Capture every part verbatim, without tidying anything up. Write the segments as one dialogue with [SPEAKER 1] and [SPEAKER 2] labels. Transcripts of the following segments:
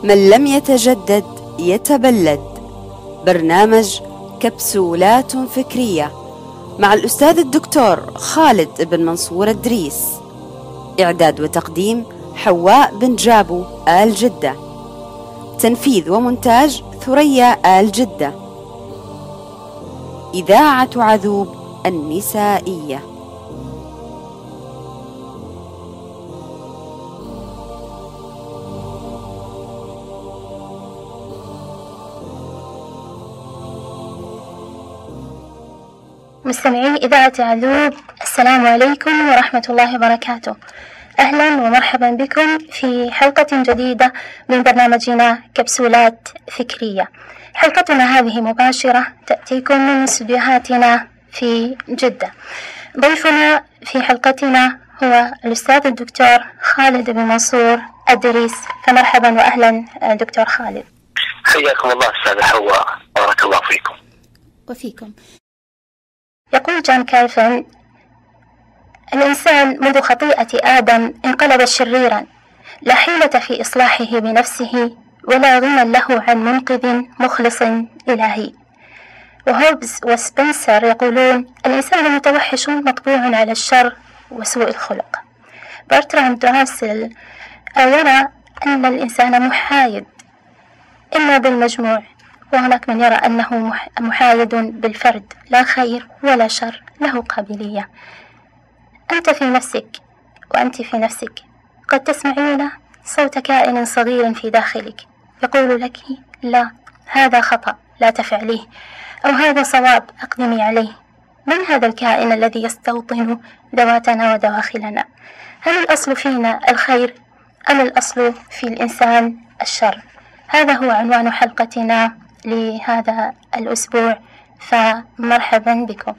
[SPEAKER 1] من لم يتجدد يتبلد. برنامج كبسولات فكرية مع الأستاذ الدكتور خالد بن منصور الدريس. إعداد وتقديم حواء بن جابو آل جدة. تنفيذ ومونتاج ثريا آل جدة. إذاعة عذوب النسائية.
[SPEAKER 2] مستمعي إذاعة عذوب، السلام عليكم ورحمة الله وبركاته. أهلا ومرحبا بكم في حلقة جديدة من برنامجنا كبسولات فكرية. حلقتنا هذه مباشرة تأتيكم من استديوهاتنا في جدة. ضيفنا في حلقتنا هو الأستاذ الدكتور خالد بن منصور الدريس، فمرحبا وأهلا دكتور خالد.
[SPEAKER 3] حياكم الله أستاذ حواء، بارك الله فيكم.
[SPEAKER 2] وفيكم. يقول جون كالفن: الإنسان منذ خطيئة آدم انقلب شريرا، لا حيلة في إصلاحه بنفسه ولا غنى له عن منقذ مخلص إلهي. وهوبز وسبنسر يقولون: الإنسان متوحش مطبوع على الشر وسوء الخلق. برتراند راسل يرى أن الإنسان محايد إما بالمجموع، وهناك من يرى أنه محايد بالفرد، لا خير ولا شر، له قابلية. أنت في نفسك وأنت في نفسك قد تسمعين صوت كائن صغير في داخلك يقول لك: لا، هذا خطأ لا تفعليه، أو هذا صواب أقدمي عليه. من هذا الكائن الذي يستوطن ذواتنا ودواخلنا؟ هل الأصل فينا الخير أم الأصل في الإنسان الشر؟ هذا هو عنوان حلقتنا لهذا الأسبوع، فمرحبا بكم.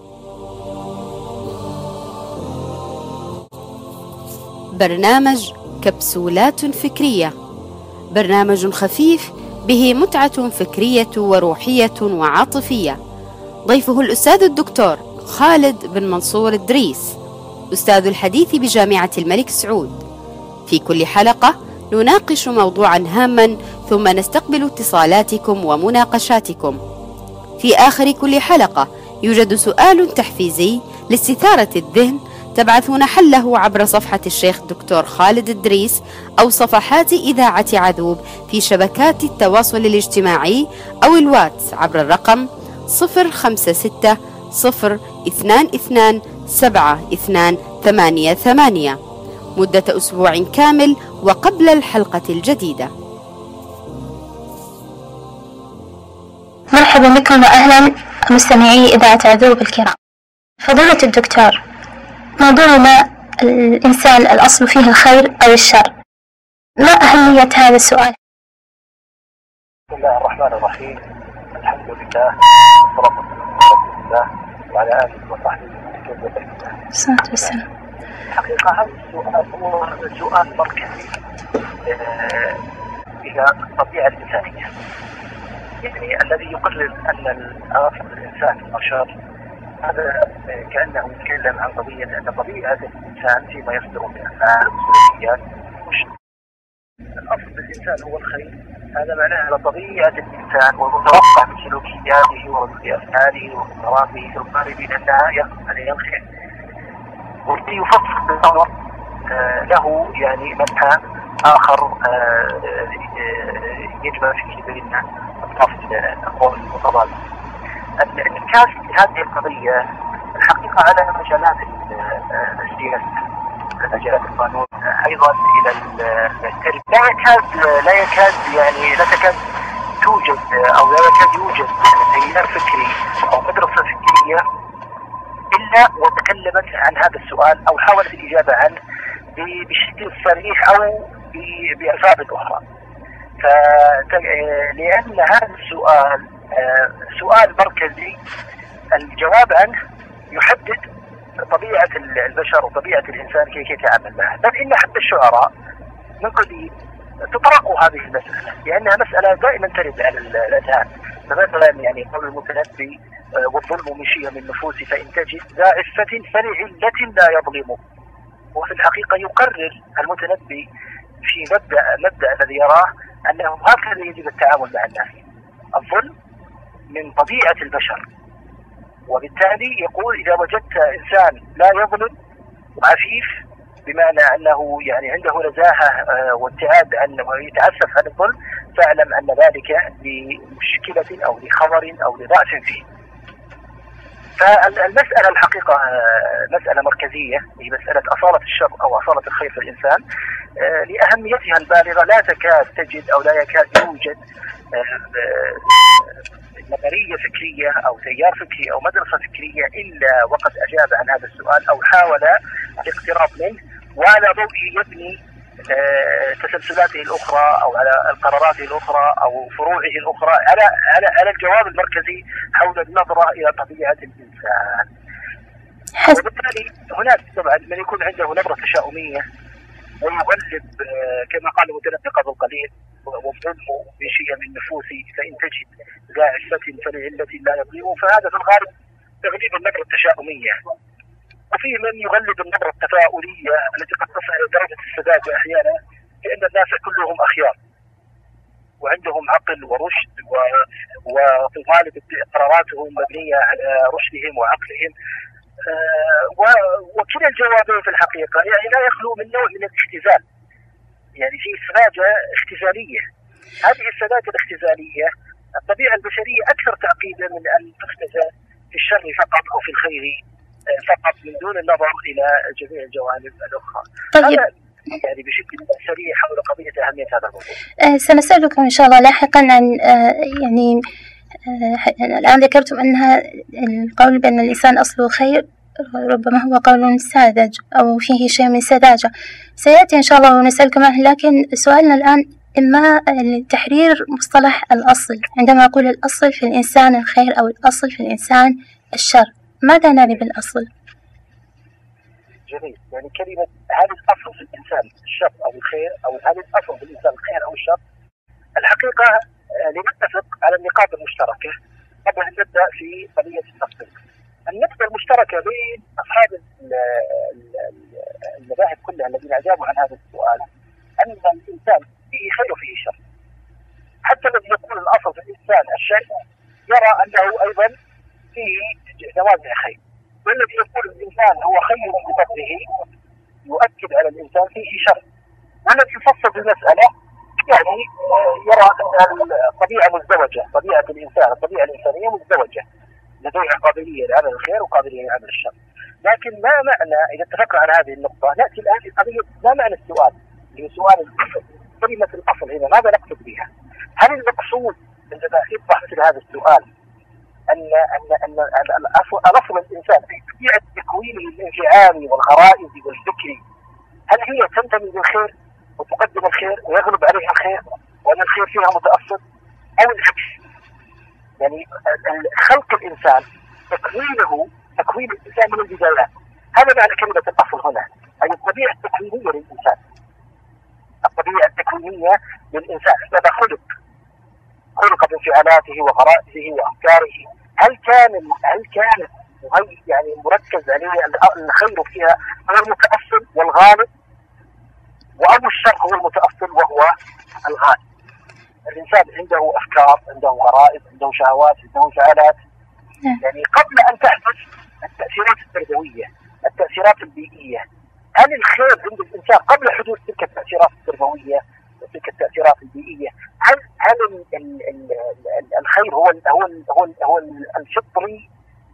[SPEAKER 1] برنامج كبسولات فكرية، برنامج خفيف به متعة فكرية وروحية وعاطفية. ضيفه الأستاذ الدكتور خالد بن منصور الدريس، أستاذ الحديث بجامعة الملك سعود. في كل حلقة نناقش موضوعا هاما، ثم نستقبل اتصالاتكم ومناقشاتكم. في آخر كل حلقة يوجد سؤال تحفيزي لاستثارة الذهن، تبعثون حله عبر صفحة الشيخ دكتور خالد الدريس أو صفحات إذاعة عذوب في شبكات التواصل الاجتماعي أو الواتس عبر الرقم صفر خمسة ستة صفر اثنان اثنان سبعة اثنان ثمانية ثمانية مدة أسبوع كامل وقبل الحلقة الجديدة.
[SPEAKER 2] مرحبا بكم وأهلا مستمعي إذاعة عذوب الكرام. فضيلة الدكتور، موضوعنا الإنسان الأصل فيه الخير أو الشر، ما أهمية هذا السؤال؟
[SPEAKER 3] بسم الله الرحمن الرحيم، الحمد لله والصلاة والسلام على رسول الله وعلى آله وصحبه وسلم.
[SPEAKER 2] الصلاة والسلام.
[SPEAKER 3] الحقيقة هذا السؤال هو سؤال مركزي إلى الطبيعة الإنسانية، يعني الذي يقرر أن الآخر الإنسان البشر، هذا كأنه يتكلم عن قضية أن طبيعة الإنسان فيما يصدر من أفعال وسلوكيات مش الأصل بالإنسان هو الخير. هذا معناه على طبيعة الإنسان والمتوقع من سلوكياته وأفعاله وقراراته في القارب إلى النهاية عليه الخير، والذي يفصل بالأمر له يعني منحى آخر يجمع فيه بين أطراف الأقوال المتضادة. الانعكاس لهذه القضية الحقيقة على مجالات السياسة، مجالات القانون، أيضا إلى التربية. لا يكاد لا يكاد يعني لا تكاد توجد أو لا يكاد يوجد تيار فكري أو مدرسة فكرية إلا وتكلمت عن هذا السؤال أو حاولت الإجابة عنه بشكل صريح أو بأساليب أخرى. فلأن هذا السؤال سؤال مركزي، الجواب عنه يحدد طبيعة البشر وطبيعة الإنسان كيف يتعامل معه. بل إن حتى الشعراء من قديم تطرقوا هذه المسألة، لأنها مسألة دائما ترد على الأذهان. فمثلا يعني قول المتنبي: والظلم مشي من النفوس فإن تجد ذا عفة فلعلة لا يظلمه. وفي الحقيقة يقرر المتنبي في مبدأ مبدأ الذي يراه أنه هكذا يجب التعامل مع الناس. الظلم من طبيعة البشر، وبالتالي يقول إذا وجدت إنسان لا يظلم وعفيف، بمعنى أنه يعني عنده نزاهة وابتعاد عن ويتعفف عن الظلم، فاعلم أن ذلك لمشكلة أو لخبر أو لضعف فيه. فالمسألة الحقيقة مسألة مركزية، هي مسألة أصالة الشر أو أصالة الخير في الإنسان، لأهميتها البالغة. لا تكاد تجد أو لا يكاد يوجد نظرية فكرية أو تيار فكري أو مدرسة فكرية إلا وقد أجاب عن هذا السؤال أو حاول الاقتراب منه، وعلى ضوئه يبني تسلسلاته الأخرى أو على قراراته الأخرى أو فروعه الأخرى على على على الجواب المركزي حول النظرة إلى طبيعة الإنسان. وبالتالي هناك طبعا من يكون عنده نظرة تشاؤمية ويغلب كما قال المتنبي قبل قليل: والظلم من شيم النفوس فإن تجد ذا عفة فلعلة لا يظلم. فهذا في الغالب تغليب النظرة التشاؤمية. وفيه من يغلب النظرة التفاؤلية التي قد تصل إلى درجة السذاجة أحيانا، لأن الناس كلهم أخيار وعندهم عقل ورشد، وفي الغالب قراراتهم مبنية على رشدهم وعقلهم. وكلا الجوابين في الحقيقة يعني لا يخلو من نوع من الاختزال، يعني في سذاجة اختزالية. هذه السذاجة الاختزالية الطبيعة البشرية أكثر تعقيدا من أن تختزل في الشر فقط أو في الخير فقط من دون النظر إلى جميع الجوانب الأخرى.
[SPEAKER 2] طيب.
[SPEAKER 3] هذا يعني بشكل سريع حول قضية أهمية هذا الموضوع.
[SPEAKER 2] أه سنسألكم إن شاء الله لاحقا عن أه يعني أه الآن ذكرتم أنها القول بأن الإنسان أصله خير ربما هو قول ساذج أو فيه شيء من سذاجة، سيأتي إن شاء الله ونسألكم عنه. لكن سؤالنا الآن إما تحرير مصطلح الأصل. عندما أقول الأصل في الإنسان الخير أو الأصل في الإنسان الشر، ماذا نعني بالأصل؟
[SPEAKER 3] جميل. يعني كلمة هل الأصل في الإنسان الشر أو الخير، أو هل الأصل في الإنسان الخير أو الشر، الحقيقة لنتفق على النقاط المشتركة قبل أن نبدأ في قضية التفصيل. النقطة المشتركة بين أصحاب المذاهب كلها الذين أجابوا عن هذا السؤال أن الإنسان فيه خير وفيه شر. حتى الذي يقول الأصل في الإنسان الشر يرى أنه أيضا فيه نوازع خير، والذي يقول الإنسان هو خير بطبعه يؤكد على الإنسان فيه شر. والذي يفصل بالمسألة يعني يرى أن الطبيعة مزدوجة، طبيعة الإنسان الطبيعة الإنسانية مزدوجة، لديها قابلية لعمل الخير وقابلية لعمل الشر. لكن ما معنى إذا اتفقنا على هذه النقطة نأتي الآن لقضية ما معنى السؤال، اللي سؤال الأصل. كلمة الأصل هنا ماذا نقصد بها؟ هل المقصود عندما يطرح مثل هذا السؤال أن أن أن الأصل الأصل الإنسان في طبيعة تكوينه الانفعالي والغرائزي والفكري، هل هي تنتمي للخير وتقدم الخير ويغلب عليها الخير وأن الخير فيها متأصل، أو العكس؟ يعني خلق الإنسان تكوينه تكوين الإنسان من البدايات، هذا معنى كلمة الأصل هنا، أي الطبيعة التكوينية للإنسان. الطبيعة التكوينية للإنسان عندما خلق خلق بانفعالاته وغرائزه وأفكاره، هل كان هل كانت يعني مركز عليه الخير فيها هو المتأصل والغالب، وأو الشر هو المتأصل وهو الغالب؟ الإنسان عنده أفكار، عنده غرائز، عنده شهوات، عنده انفعالات. يعني قبل أن تحدث التأثيرات التربوية، التأثيرات البيئية، هل الخير عند الإنسان قبل حدوث تلك التأثيرات التربوية وتلك التأثيرات البيئية، هل هل ال ال ال الخير هو ال هو ال هو ال هو الفطري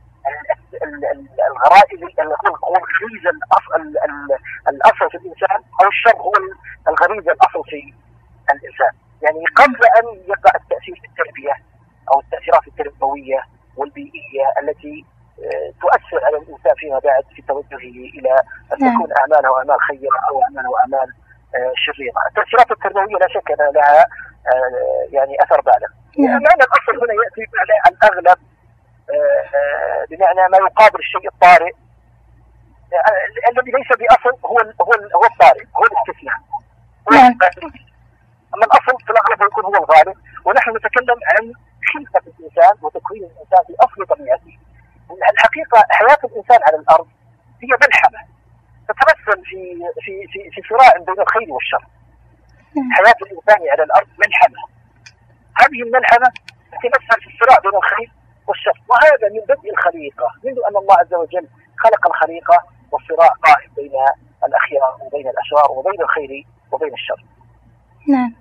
[SPEAKER 3] الغرائزي هو الغريزة الأصل الأصل في الإنسان، أو الشر هو الغريزة الأصل في الإنسان؟ يعني قبل أن يقع التأثير في التربية أو التأثيرات التربوية والبيئية التي تؤثر على الإنسان فيما بعد في توجهه إلى أن تكون أعماله أعمال خيرة أو أعماله أعمال شريرة. التأثيرات التربوية لا شك أن لها يعني أثر بالغ. معنى الأصل هنا يأتي على الأغلب بمعنى ما يقابل الشيء الطارئ الذي ليس بأصل، هو هو هو الطارئ، هو الاستثناء. أما الأصل في الأغلب يكون هو الغالب. ونحن نتكلم عن خلقة الإنسان وتكوين الإنسان في أصل طبيعته. الحقيقة حياة الإنسان على الأرض هي ملحمة تتمثل في في في في صراع بين الخير والشر. حياة الإنسان على الأرض ملحمة، هذه الملحمة تتمثل في الصراع بين الخير والشر، وهذا من بدء الخليقة، منذ أن الله عز وجل خلق الخليقة والصراع قائم بين الأخيار وبين الأشرار وبين الخير وبين الشر.
[SPEAKER 2] نعم.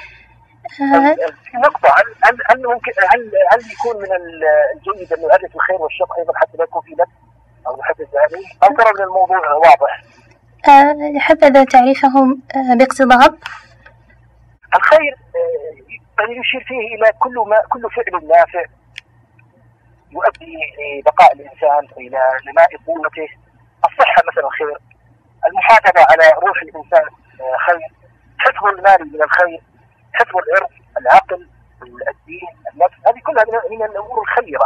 [SPEAKER 3] نقطة، هل هل ممكن هل هل يكون من الجيد أن نعرف الخير والشر أيضا حتى لا يكون في لبس أو نحدث عليه، أو ترى من الموضوع واضح؟
[SPEAKER 2] حبذا تعريفهم باقتضاب.
[SPEAKER 3] الخير يشير فيه إلى كل ما كل فعل نافع يؤدي لبقاء الإنسان وإلى نماء قوته. الصحة مثلا خير، المحافظة على روح الإنسان خير، حفظ المال من الخير، حفظ العرض، العقل، الدين، النفس، هذه كلها من الأمور الخيرة.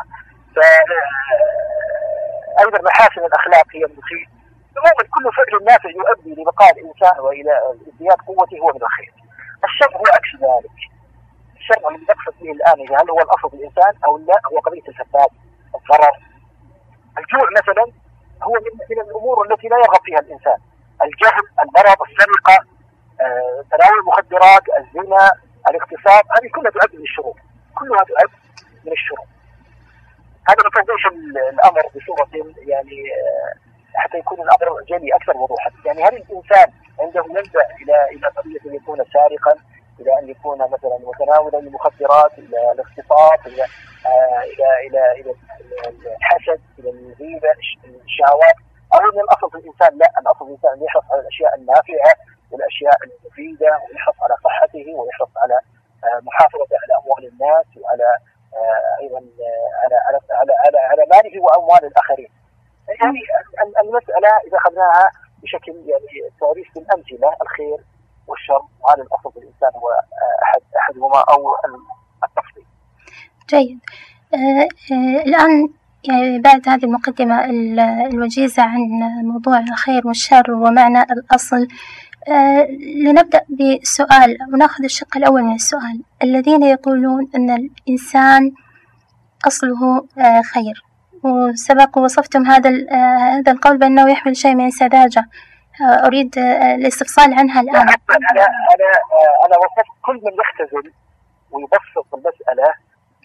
[SPEAKER 3] أيضا محاسن الأخلاق هي من الخير. عموما كل فعل نافع يؤدي لبقاء الإنسان وإلى ازدياد قوته هو من الخير. الشر هو عكس ذلك. الشر الذي نقصد به الآن هل هو الأصل في الإنسان أو لا، هو قضية الفساد، الضرر. الجوع مثلا هو من, من الأمور التي لا يرغب فيها الإنسان. الجهل، المرض، السرقة، آه، تناول المخدرات، الزنا، الاغتصاب، هذه كلها تعد من الشرور، كلها تعد من الشرور. هذا لتوضيح الأمر بصورة يعني آه، حتى يكون الأمر جلي أكثر وضوحا. يعني هل الإنسان عنده يلجأ إلى إلى قضية أن يكون سارقا، إلى أن يكون مثلا متناولا للمخدرات، إلى الاغتصاب، إلى آه إلى إلى إلى الحسد، إلى الغيبة، الشهوات، أو أن الأصل في الإنسان لا، الأصل في الإنسان أن يحرص على الأشياء النافعة والأشياء المفيدة، ويحرص على صحته، ويحرص على آه محافظة على أموال الناس، وعلى آه أيضا آه على على على على, على ماله وأموال الآخرين. يعني المسألة إذا أخذناها بشكل يعني تعريف بالأمثلة، الخير والشر، وهذا الأصل في الإنسان هو أحد أحدهما أو التفصيل.
[SPEAKER 2] جيد. آه آه الآن يعني بعد هذه المقدمة الوجيزة عن موضوع الخير والشر ومعنى الأصل، آه لنبدأ بسؤال ونأخذ الشق الأول من السؤال. الذين يقولون أن الإنسان أصله آه خير، وسبق ووصفتم هذا هذا القول بأنه يحمل شيء من سذاجة، أريد الاستفصال عنها الآن.
[SPEAKER 3] أنا أنا أنا وصفت كل من يختزل ويبسط المسألة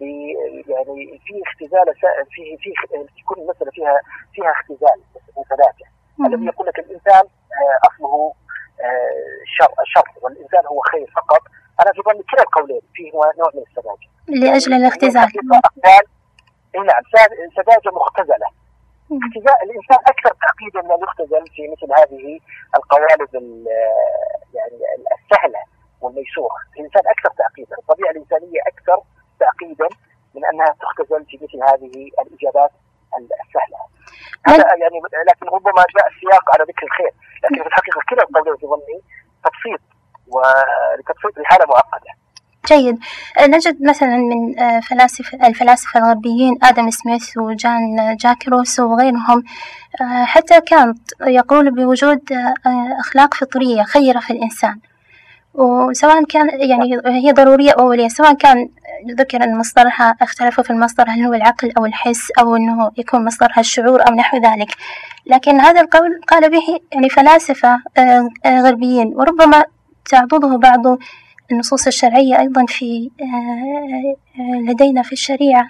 [SPEAKER 3] يعني في اختزال فيه في تكون المسألة فيها فيها اختزال وسذاجة. الذي يقول لك الإنسان أصله شر شر والإنسان هو خير فقط، أنا في ظني كلا القولين فيه نوع من السذاجة
[SPEAKER 2] لأجل الاختزال.
[SPEAKER 3] نعم، سذاجة مختزلة. اختزال الإنسان أكثر تعقيدا من يختزل في مثل هذه القوالب يعني السهلة والميسورة. الإنسان أكثر تعقيدا، الطبيعة الإنسانية أكثر تعقيدا من أنها تختزل في مثل هذه الإجابات السهلة. هذا يعني، لكن ربما جاء السياق على ذكر الخير، لكن في الحقيقة كلا القولين في ظني تبسيط ولتبسيط الحالة معقدة.
[SPEAKER 2] جيد. نجد مثلا من فلاسفة الفلاسفة الغربيين آدم سميث وجان جاك روسو وغيرهم، حتى كانت يقول بوجود أخلاق فطرية خيرة في الإنسان، وسواء كان يعني هي ضرورية أو أولية، سواء كان ذكر أن مصدرها اختلفوا في المصدر هل هو العقل أو الحس أو أنه يكون مصدرها الشعور أو نحو ذلك، لكن هذا القول قال به يعني فلاسفة غربيين، وربما تعضده بعض النصوص الشرعية أيضا في لدينا في الشريعة.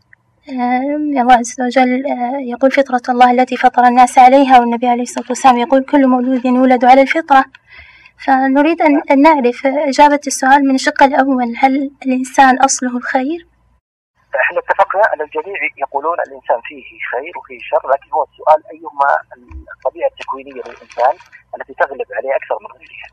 [SPEAKER 2] الله عز وجل يقول فطرة الله التي فطر الناس عليها، والنبي عليه الصلاة والسلام يقول كل مولود يولد على الفطرة. فنريد أن نعرف إجابة السؤال من الشق الأول، هل الإنسان أصله الخير؟
[SPEAKER 3] احنا اتفقنا أن الجميع يقولون الإنسان فيه خير وفيه شر، لكن هو السؤال أيهما الطبيعة التكوينية للإنسان التي تغلب عليه أكثر من غيرها.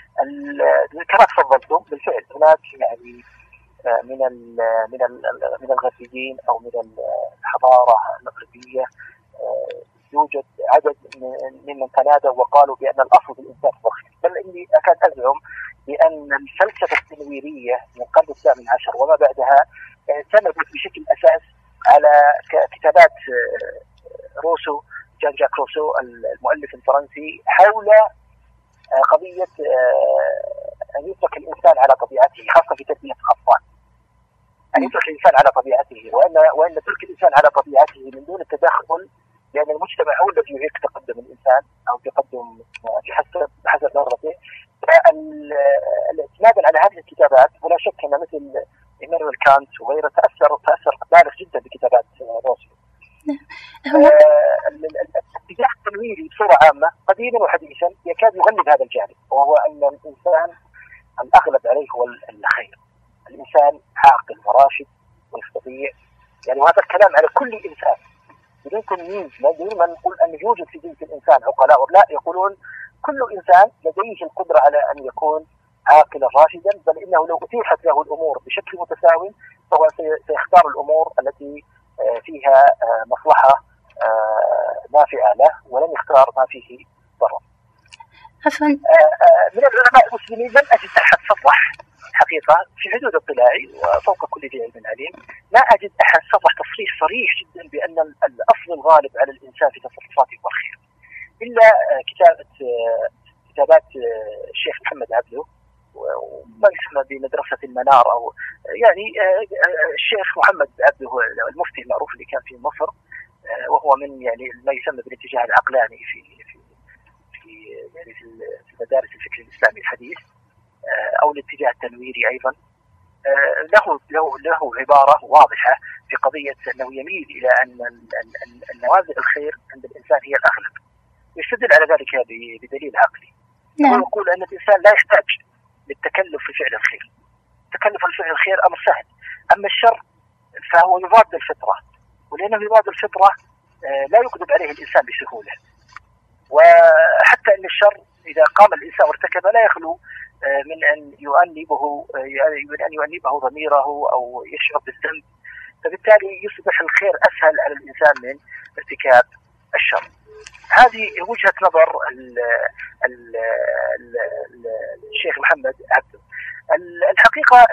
[SPEAKER 3] كما تفضلتم بالفعل هناك يعني من ال من ال من الغربيين او من الحضاره الغربيه يوجد عدد ممن تنادوا وقالوا بان الاصل في الانسان هو الخير، بل اني اكاد ازعم بان الفلسفه التنويريه من القرن الثامن عشر وما بعدها اعتمدت بشكل اساس على كتابات روسو، جان جاك روسو المؤلف الفرنسي، حول قضية أن يترك الإنسان على طبيعته، خاصة في تربية الأطفال، أن يترك الإنسان على طبيعته، وأن وأن ترك الإنسان على طبيعته من دون التدخل، لأن المجتمع هو الذي يعيق تقدم الإنسان أو تقدم بحسب بحسب نظرته. المتقدمين مثل إيمانويل كانت وغيره تأثر تأثر بالغ جدا بكتابات روسو. الاتجاه التنويري بصورة عامة قديما وحديثا يكاد يغلب هذا الجانب، وهو أن الإنسان الأغلب عليه هو الخير. الإنسان عاقل وراشد ويستطيع، يعني وهذا الكلام على كل إنسان بدون تمييز. بدون ما نقول أن يوجد في جنس الإنسان عقلاء، لا، يقولون كل إنسان لديه القدرة على أن يكون عاقلا راشدا، بل إنه لو أتيحت له الأمور بشكل متساوي فهو سيختار الأمور التي فيها مصلحة نافعة له ولن يختار ما فيه ضرر. من العلماء المسلمين لم أجد أحد صرح حقيقة في حدود اطلاعي وفوق كل ذي علم عليم، ما أجد أحد صرح تصريح صريح جدا بأن الأصل الغالب على الإنسان في تصرفاته هو الخير، إلا كتابة كتابات الشيخ محمد عبده وما يسمى بمدرسة المنار، أو يعني الشيخ محمد عبده المفتي المعروف اللي كان في مصر، وهو من يعني ما يسمى بالاتجاه العقلاني في في في يعني في مدارس الفكر الإسلامي الحديث، أو الاتجاه التنويري أيضا. له له له عبارة واضحة في قضية أنه يميل إلى أن النوازع الخير عند الإنسان هي الأغلب، يستدل على ذلك بدليل عقلي. نعم. يقول أن الإنسان لا يحتاج للتكلف في فعل الخير، تكلف الفعل الخير أمر سهل، أما الشر فهو يضاد الفطرة، ولأنه يضاد الفطرة لا يقدر عليه الإنسان بسهولة، وحتى أن الشر إذا قام الإنسان وارتكب لا يخلو من أن يؤنبه من أن يؤنبه ضميره أو يشعر بالذنب، فبالتالي يصبح الخير أسهل على الإنسان من ارتكاب الشر. هذه وجهة نظر ال ال ال الشيخ محمد عبده. الحقيقة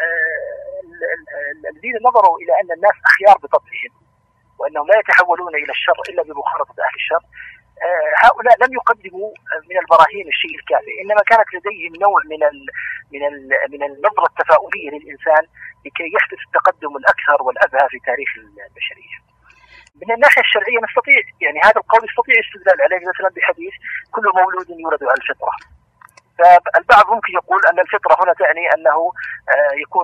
[SPEAKER 3] الذين نظروا إلى أن الناس أخيار بطبعهم وأنهم لا يتحولون إلى الشر إلا بمخالطة أهل الشر، هؤلاء لم يقدموا من البراهين الشيء الكافي، إنما كانت لديهم نوع من ال من ال من النظرة التفاؤلية للإنسان لكي يحدث التقدم الأكثر والأبهى في تاريخ البشرية. من الناحية الشرعية نستطيع يعني هذا القول يستطيع استدلال عليه مثلا بحديث كل مولود يولد على الفطرة، فالبعض ممكن يقول أن الفطرة هنا تعني أنه يكون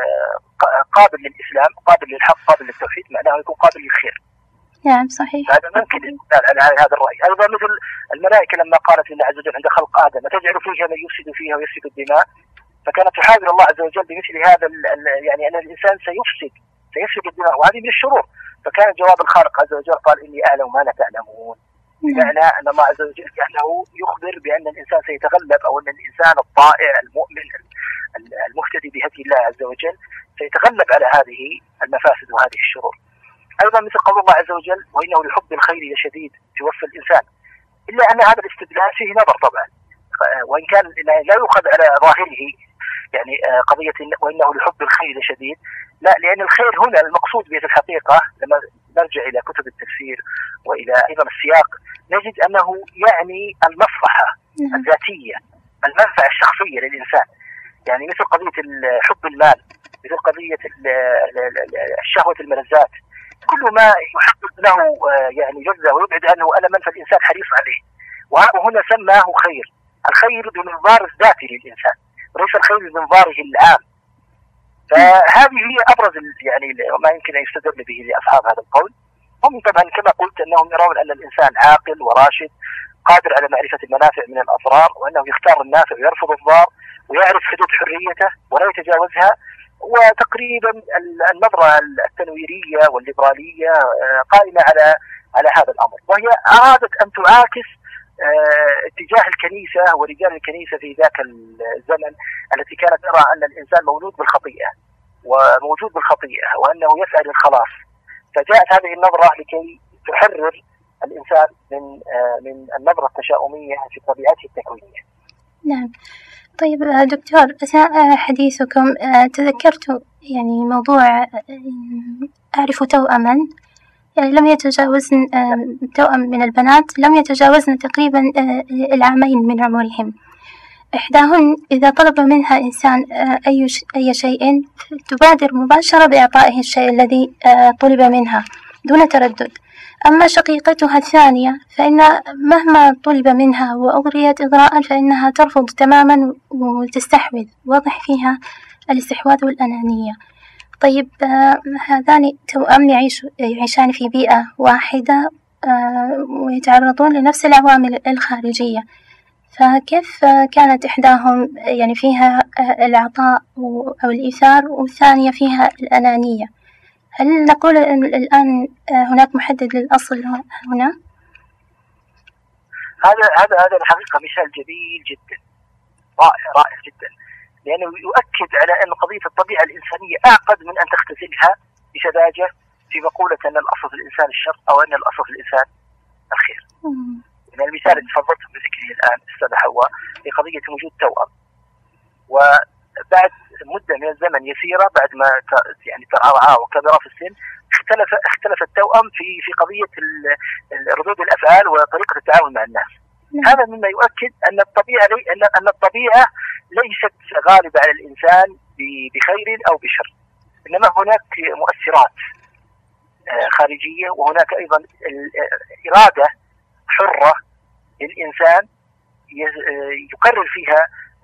[SPEAKER 3] قابل للإسلام، قابل للحق، قابل للتوحيد، معناه يكون قابل للخير.
[SPEAKER 2] نعم صحيح.
[SPEAKER 3] هذا ممكن الاستدلال على هذا الرأي. أيضا مثل الملائكة لما قالت لله عز وجل عند خلق آدم أتجعل فيها من يفسد فيها ويسفك الدماء، فكانت تحاذر الله عز وجل بمثل هذا يعني أن الإنسان سيفسد سيسفك الدماء، وهذه من الشرور، فكان جواب الخالق عز وجل قال إني أعلم ما لا تعلمون، بمعنى أن الله عز وجل كأنه يخبر بأن الإنسان سيتغلب، أو أن الإنسان الطائع المؤمن المهتدي بهدي الله عز وجل سيتغلب على هذه المفاسد وهذه الشرور. أيضا مثل قول الله عز وجل وإنه لحب الخير لشديد في وصف الإنسان، إلا أن هذا الاستدلال فيه نظر طبعا، وإن كان لا يؤخذ على ظاهره يعني قضية وإنه لحب الخير لشديد، لا، لأن الخير هنا المقصود به في الحقيقة لما نرجع إلى كتب التفسير وإلى أيضا السياق نجد أنه يعني المصلحة الذاتية، المنفعة الشخصية للإنسان، يعني مثل قضية حب المال، مثل قضية الشهوة الملذات، كل ما يحقق له يعني لذة ويبعد عنه ألما فالإنسان حريص عليه، وهنا سماه خير. الخير بمنظار الذاتي للإنسان وليس الخير بمنظاره العام. فهذه هي أبرز يعني ما يمكن أن يستدل به لأصحاب هذا القول. هم طبعا كما قلت أنهم يرون أن الإنسان عاقل وراشد قادر على معرفة المنافع من الأضرار، وأنه يختار النافع ويرفض الضار ويعرف حدود حريته ولا يتجاوزها. وتقريبا النظرة التنويرية والليبرالية قائمة على على هذا الأمر، وهي أرادت أن تعاكس اتجاه الكنيسة ورجال الكنيسة في ذاك الزمن التي كانت ترى أن الإنسان مولود بالخطيئة وموجود بالخطيئة وأنه يسعى للخلاص، فجاءت هذه النظرة لكي تحرر الإنسان من من النظرة التشاؤمية في طبيعته التكوينية.
[SPEAKER 2] نعم. طيب دكتور، أثناء حديثكم تذكرت يعني موضوع أعرف توأما يعني لم يتجاوزن توأم من البنات لم يتجاوزن تقريبا العامين من عمرهم. إحداهن إذا طلب منها إنسان أي أي شيء تبادر مباشرة بإعطائه الشيء الذي طلب منها دون تردد. أما شقيقتها الثانية فإن مهما طلب منها وأغريت إغراء فإنها ترفض تماما وتستحوذ، واضح فيها الاستحواذ والأنانية. طيب هذان توأم يعيش يعيشان في بيئة واحدة ويتعرضون لنفس العوامل الخارجية، فكيف كانت إحداهم يعني فيها العطاء أو الإيثار والثانية فيها الأنانية؟ هل نقول الآن هناك محدد للأصل هنا؟
[SPEAKER 3] هذا هذا هذا الحقيقة مثال جميل جدا، رائع رائع جدا، لأنه يؤكد على أن قضية الطبيعة الإنسانية أعقد من أن تختزلها بسذاجة في مقولة أن الأصل في الإنسان الشر أو أن الأصل في الإنسان الخير. يعني المثال اللي تفضلت بذكره الآن أستاذ حواء في قضية وجود توأم، وبعد مدة من الزمن يسيرة بعد ما يعني ترعرعا وكبرا في السن اختلف اختلف التوأم في في قضية ردود الأفعال وطريقة التعامل مع الناس. هذا مما يؤكد أن الطبيعة أن أن الطبيعة ليست غالبة على الإنسان بخير أو بشر، إنما هناك مؤثرات خارجية، وهناك أيضا إرادة حرة للإنسان يقرر فيها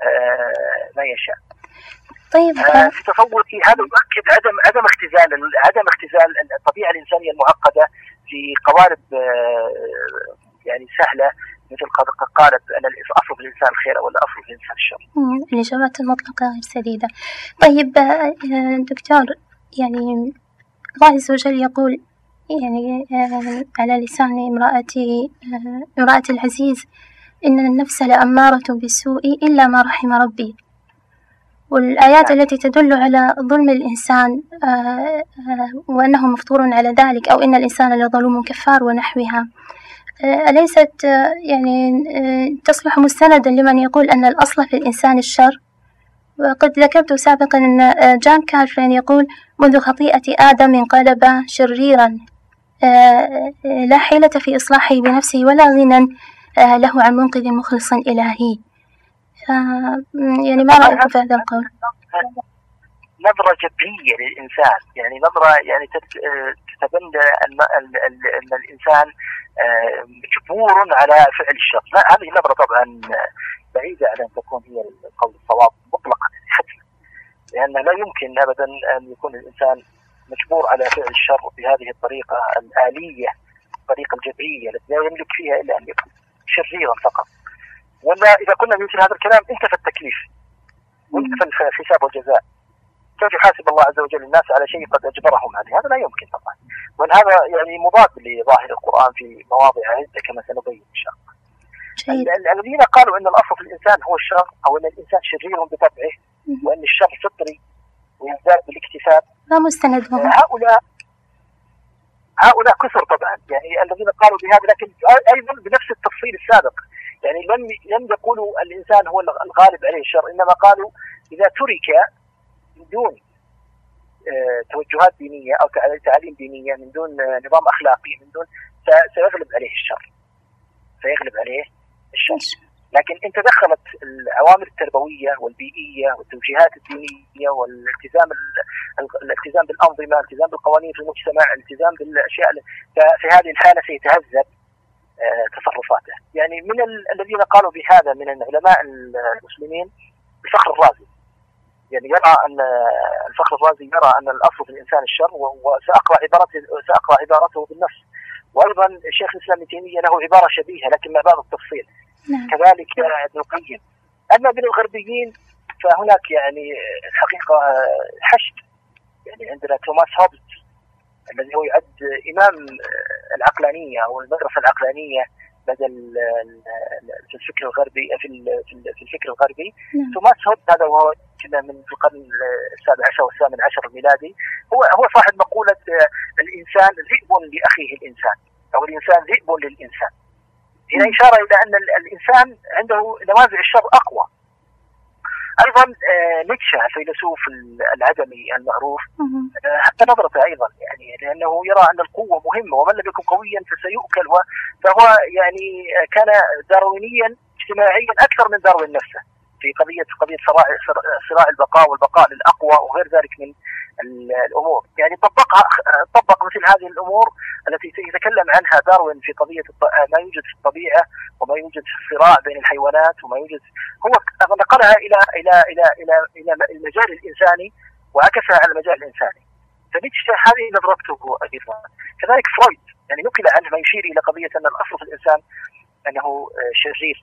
[SPEAKER 3] ما يشاء.
[SPEAKER 2] طيب
[SPEAKER 3] في تصوري هذا يؤكد عدم عدم اختزال عدم اختزال الطبيعة الإنسانية المعقدة في قوالب يعني سهلة مثل قالب أن الأصل في الإنسان الخير أو الأصل في الإنسان الشر.
[SPEAKER 2] الإجابات المطلقة غير سديدة. طيب دكتور، يعني الله عز وجل يقول يعني على لسان امرأتي امرأة العزيز إن النفس لأمارة بالسوء إلا ما رحم ربي، والآيات التي تدل على ظلم الإنسان وأنه مفطور على ذلك أو إن الإنسان لظلوم كفار ونحوها، أليست يعني تصلح مستندا لمن يقول أن الأصل في الإنسان الشر؟ وقد ذكرت سابقا أن جان كارفرين يقول منذ خطيئة آدم انقلب شريرا لا حيلة في إصلاحه بنفسه ولا غنى له عن منقذ مخلص إلهي. يعني ما رأيك في هذا القول؟
[SPEAKER 3] نظرة جبرية للإنسان، يعني نظرة يعني تتبنى أن أن الإنسان مجبور على فعل الشر. لا، هذه نظرة طبعا بعيدة عن أن تكون هي القول الصواب مطلقا حتما، لأن لا يمكن أبدا أن يكون الإنسان مجبور على فعل الشر بهذه الطريقة الآلية، الطريقة الجبرية التي لا يملك فيها إلا أن يكون شريرا فقط. ولا إذا كنا مثل هذا الكلام انتفى التكليف وانتفى الحساب والجزاء. كيف يحاسب الله عز وجل الناس على شيء قد أجبرهم عليه؟ هذا لا يمكن طبعا، وأن هذا يعني مضاد لظاهر القرآن في مواضع عدة كما سنبين إن شاء الله. الذين قالوا أن الأصل في الإنسان هو الشر أو أن الإنسان شرير بطبعه وأن الشر فطري ويزداد بالاكتساب،
[SPEAKER 2] ما مستندهم؟
[SPEAKER 3] هؤلاء هؤلاء كثر طبعا، يعني الذين قالوا بهذا، لكن أيضا بنفس التفصيل السابق، يعني لم لم يقولوا الإنسان هو الغالب عليه الشر، إنما قالوا إذا ترك من دون توجهات دينية أو تعاليم دينية، من دون نظام أخلاقي، من دون سيغلب عليه الشر سيغلب عليه الشر. لكن إن تدخلت العوامل التربوية والبيئية والتوجيهات الدينية والالتزام الالتزام بالأنظمة، الالتزام بالقوانين في المجتمع، الالتزام بالأشياء، في هذه الحالة سيتهذب تصرفاته. يعني من الذين قالوا بهذا من العلماء المسلمين الفخر الرازي، يعني يرى أن الفخر الرازي يرى أن الأصل في الإنسان الشر، وسأقرأ عبارته سأقرأ عبارته بالنص. وأيضا الشيخ الإسلام ابن تيمية له عبارة شبيهة لكن مع بعض التفصيل. نعم. كذلك ابن القيم. أما من الغربيين فهناك يعني الحقيقة حشد، يعني عندنا توماس هوبز الذي هو يعد إمام العقلانية أو المدرسة العقلانية لدى في الفكر الغربي في في الفكر الغربي. نعم. توماس هوبز هذا وهو كنا من القرن السابع عشر والثامن عشر الميلادي، هو هو صاحب مقولة الإنسان ذئب لأخيه الإنسان أو الإنسان ذئب للإنسان. هنا إشارة إلى أن الإنسان عنده نوازع الشر أقوى. أيضا نيتشه الفيلسوف العدمي المعروف حتى نظرته أيضا، يعني لأنه يرى أن القوة مهمة ومن لم يكن قويا فسيؤكل، فهو يعني كان داروينيا اجتماعيا أكثر من داروين نفسه، في قضية قضية صراع صراع البقاء والبقاء للأقوى وغير ذلك من الأمور. يعني طبقها طبق مثل هذه الأمور التي يتكلم عنها داروين في قضية ما يوجد في الطبيعة وما يوجد في الصراع بين الحيوانات وما يوجد، هو نقلها إلى إلى إلى إلى إلى المجال الإنساني وعكسها على المجال الإنساني. فنيتشه هذه نظرته أيضا. كذلك فرويد يعني نقل عنه ما يشير إلى قضية أن الأصل في الإنسان أنه شرير.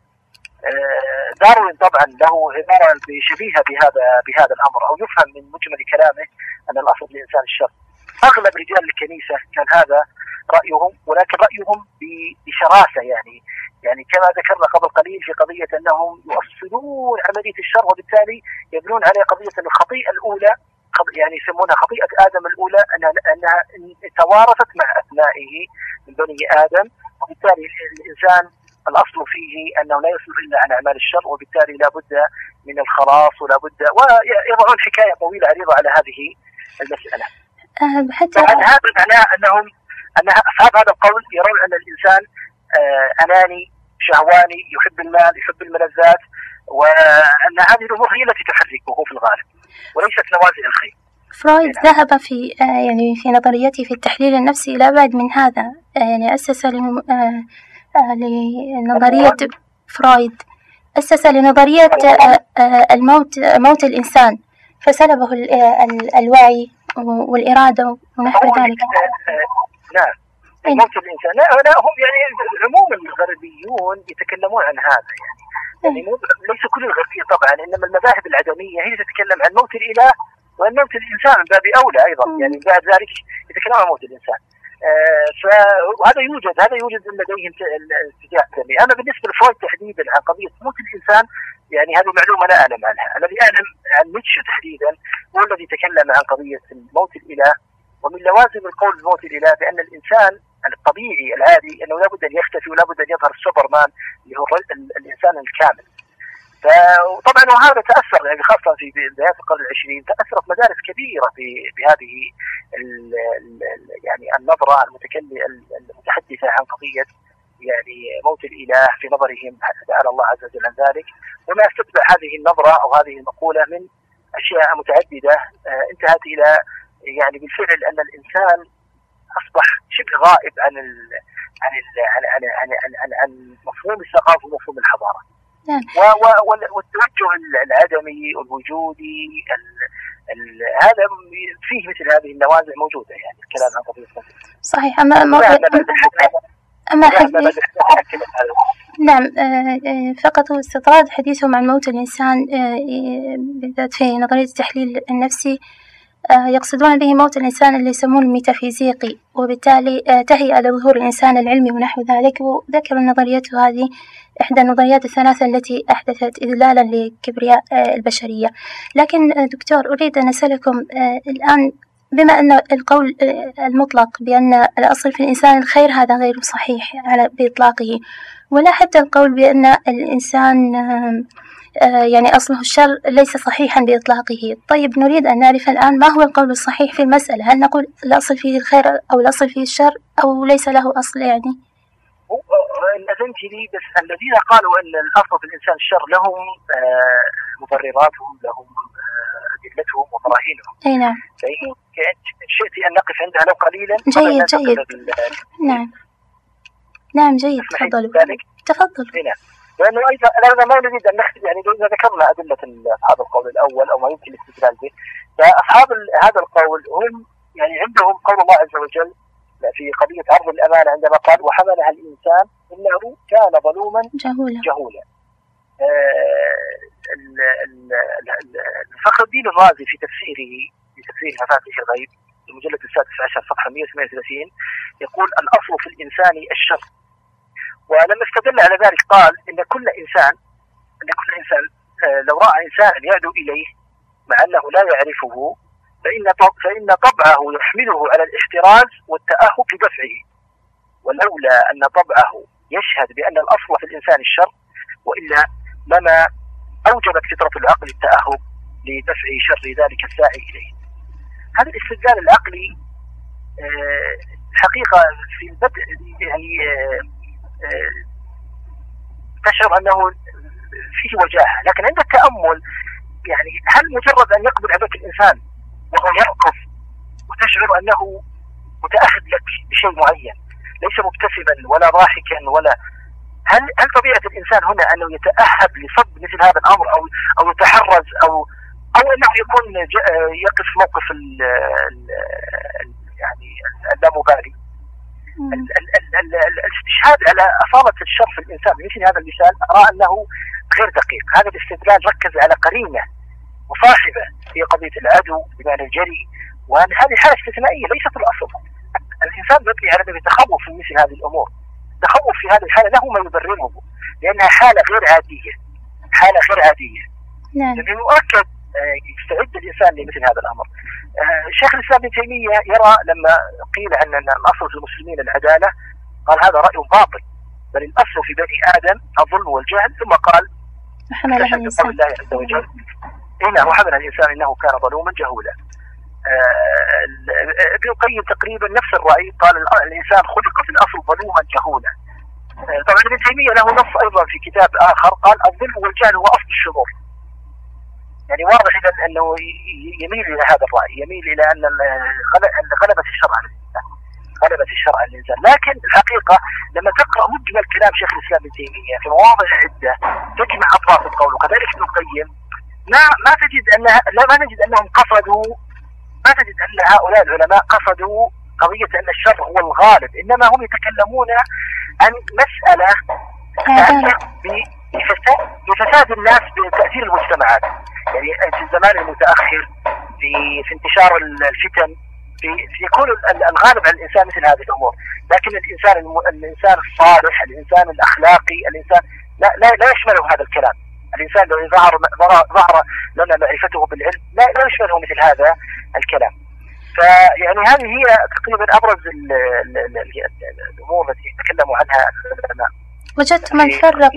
[SPEAKER 3] داروين طبعا له عبارة شبيهة بهذا بهذا الأمر، أو يفهم من مجمل كلامه أن الأصل في الإنسان الشر. أغلب رجال الكنيسة كان هذا رأيهم، ولكن رأيهم بشراسة، يعني يعني كما ذكرنا قبل قليل في قضية أنهم يؤصلون عملية الشر، وبالتالي يبنون على قضية الخطيئة الأولى، يعني يسمونها خطيئة آدم الأولى، أنها, أنها توارثت مع أبنائه من بني آدم، وبالتالي الإنسان الأصل فيه أنه لا يصل إلا عن أعمال الشر، وبالتالي لا بد من الخلاص ولا بد، ويضعون حكاية طويلة عريضة على هذه المسألة.
[SPEAKER 2] أه حتى
[SPEAKER 3] هذا معناه أنهم أن أصحاب هذا القول يرون أن الإنسان آه أناني شهواني، يحب المال، يحب الملذات، وأن هذه الأمور هي التي تحركه في الغالب وليست نوازع الخير.
[SPEAKER 2] فرويد ذهب في آه يعني في نظريته في التحليل النفسي إلى أبعد من هذا، آه يعني أسس لم... آه آه لنظرية فرويد أسس لنظرية آه آه الموت، موت الإنسان، فسلبه الوعي والإرادة ونحو ذلك.
[SPEAKER 3] نعم موت الإنسان. لا, لا هم يعني عموما الغربيون يتكلمون عن هذا، يعني يعني ليس كل الغربية طبعا، إنما المذاهب العدمية هي تتكلم عن موت الإله وعن موت الإنسان من باب أولى أيضا، يعني بعد ذلك يتكلم عن موت الإنسان. آه فهذا يوجد هذا يوجد لديهم اتجاه ثاني. أما بالنسبة لفرويد تحديدا عن قضية موت الإنسان، يعني هذه معلومة لا أعلم عنها. الذي أعلم عن نيتشه تحديدا هو الذي تكلم عن قضية موت الإله، ومن لوازم القول بموت الإله بأن الإنسان الطبيعي العادي أنه لا بد أن يختفي ولا بد أن يظهر السوبرمان اللي هو الإنسان الكامل. فطبعا وهذا تأثر يعني خاصة في بدايات القرن العشرين تأثرت مدارس كبيرة بهذه يعني النظرة المتكلمة المتحدثة عن قضية يعني موت الإله في نظرهم تعالى الله عز وجل عن ذلك، وما استتبع هذه النظرة أو هذه المقولة من أشياء متعددة انتهت إلى يعني بالفعل أن الإنسان أصبح شبه غائب عن ال عن ال عن عن عن, عن, عن, عن مفهوم الثقافة ومفهوم الحضارة. والتوجه العدمي والوجودي هذا فيه مثل هذه النوازع موجودة، يعني الكلام عن قضية
[SPEAKER 2] صحيح. أما أما أما حديث نعم فقط هو استطراد حديثهم عن موت الإنسان بالذات في نظرية التحليل النفسي، يقصدون به موت الإنسان اللي يسمونه الميتافيزيقي، وبالتالي تهيئة لظهور الإنسان العلمي ونحو ذلك. وذكر نظريته هذه إحدى النظريات الثلاثة التي أحدثت إذلالا لكبرياء البشرية. لكن دكتور أريد أن أسألكم الآن، بما أن القول المطلق بأن الأصل في الإنسان الخير هذا غير صحيح على بإطلاقه، ولا حتى القول بأن الإنسان يعني أصله الشر ليس صحيحا بإطلاقه. طيب نريد أن نعرف الآن ما هو القول الصحيح في المسألة؟ هل نقول الأصل فيه الخير أو الأصل فيه الشر أو ليس له أصل؟ يعني
[SPEAKER 3] أذنت لي بس الذين قالوا أن الأصل في الإنسان الشر لهم مبرراتهم، لهم أدلتهم وبراهينهم.
[SPEAKER 2] أي نعم.
[SPEAKER 3] شئت أن نقف عندها لو قليلا.
[SPEAKER 2] جيد جيد. نعم نعم جيد. تفضلوا. تفضل.
[SPEAKER 3] لأنه أيضا أنا ما نريد أن نختم، يعني إذا ذكرنا أدلة أصحاب القول الأول أو ما يمكن الاستدلال به، فأصحاب هذا القول هم يعني عندهم قول الله عز وجل في قضية عرض الأمانة عندما قال وحملها الإنسان إنه كان ظلوما
[SPEAKER 2] جهولا.
[SPEAKER 3] جهولا. فخر الدين الرازي في تفسيره في تفسير مفاتيح الغيب المجلد السادس عشر صفحة مئة وثمانية وثلاثين يقول الأصل في الإنسان الشر. ولما استدل على ذلك قال إن كل إنسان إن كل إنسان لو رأى إنسانا يدعو إليه مع أنه لا يعرفه فإن فإن طبعه يحمله على الاحتراز والتأهب لدفعه، ولولا أن طبعه يشهد بأن الأصل في الإنسان الشر وإلا لما أوجبت فطرة العقل التأهب لدفع شر ذلك الساعي إليه. هذا الاستدلال العقلي حقيقة في البدء يعني تشعر أنه فيه وجاهة. لكن عند التأمل يعني هل مجرد أن يقبل عليك الإنسان وهو يركض وتشعر أنه متأهب لك بشيء معين ليس مبتسما ولا ضاحكا ولا هل هل طبيعة الإنسان هنا أنه يتأهب لصد مثل هذا الأمر أو أو يتحرز أو أو أنه يكون يقف موقف ال ال يعني اللامبالي؟ الاستشهاد على أصالة الشر في الإنسان بمثل هذا المثال أرى أنه غير دقيق. هذا الاستدلال ركز على قرينة مصاحبة هي قضية العدو بمعنى الجري، وأن هذه حالة استثنائية ليست الأصل. الإنسان مبني على أنه يتخوف من مثل هذه الأمور. التخوف في هذه الحالة له ما يبرره لأنها حالة غير عادية، حالة غير عادية.
[SPEAKER 2] نعم.
[SPEAKER 3] من المؤكد يستعد الإنسان لمثل هذا الأمر. شيخ الإسلام ابن تيمية يرى لما قيل أن الأصل في المسلمين العدالة قال هذا رأي باطل، بل الأصل في بني آدم الظلم والجهل، ثم قال
[SPEAKER 2] وحملها الإنسان
[SPEAKER 3] الله عز وجل إنه وحمل الإنسان إنه كان ظلوما جهولا. ابن القيم تقريبا نفس الرأي، قال الإنسان خلق في الأصل ظلوما جهولا. طبعا ابن تيمية له نص أيضا في كتاب آخر قال الظلم والجهل هو أصل الشرور. يعني واضح إذا أنه يميل إلى هذا الرأي، يميل إلى أن غلبة الشرع على الإنسان، غلبة الشرع على الإنسان. لكن الحقيقة لما تقرأ مجمل كلام شيخ الإسلام ابن تيمية في مواضع عدة تجمع أطراف القول، وكذلك ابن القيم ما ما تجد أن لا ما نجد أنهم قصدوا ما تجد أن هؤلاء العلماء قصدوا قضية أن الشر هو الغالب، إنما هم يتكلمون عن مسألة تتعلق بفساد الناس بتأثير المجتمعات. يعني في الزمان المتأخر في في انتشار الفتن في يكون الغالب على الإنسان مثل هذه الأمور، لكن الإنسان الإنسان الصالح، الإنسان الأخلاقي، الإنسان لا لا, لا يشمله هذا الكلام. الإنسان لو ظهر ظهر لنا معرفته بالعلم لا لا يشمله مثل هذا الكلام. فيعني هذه هي تقريبا أبرز الأمور التي تكلموا عنها العلماء.
[SPEAKER 2] وجدت من فرق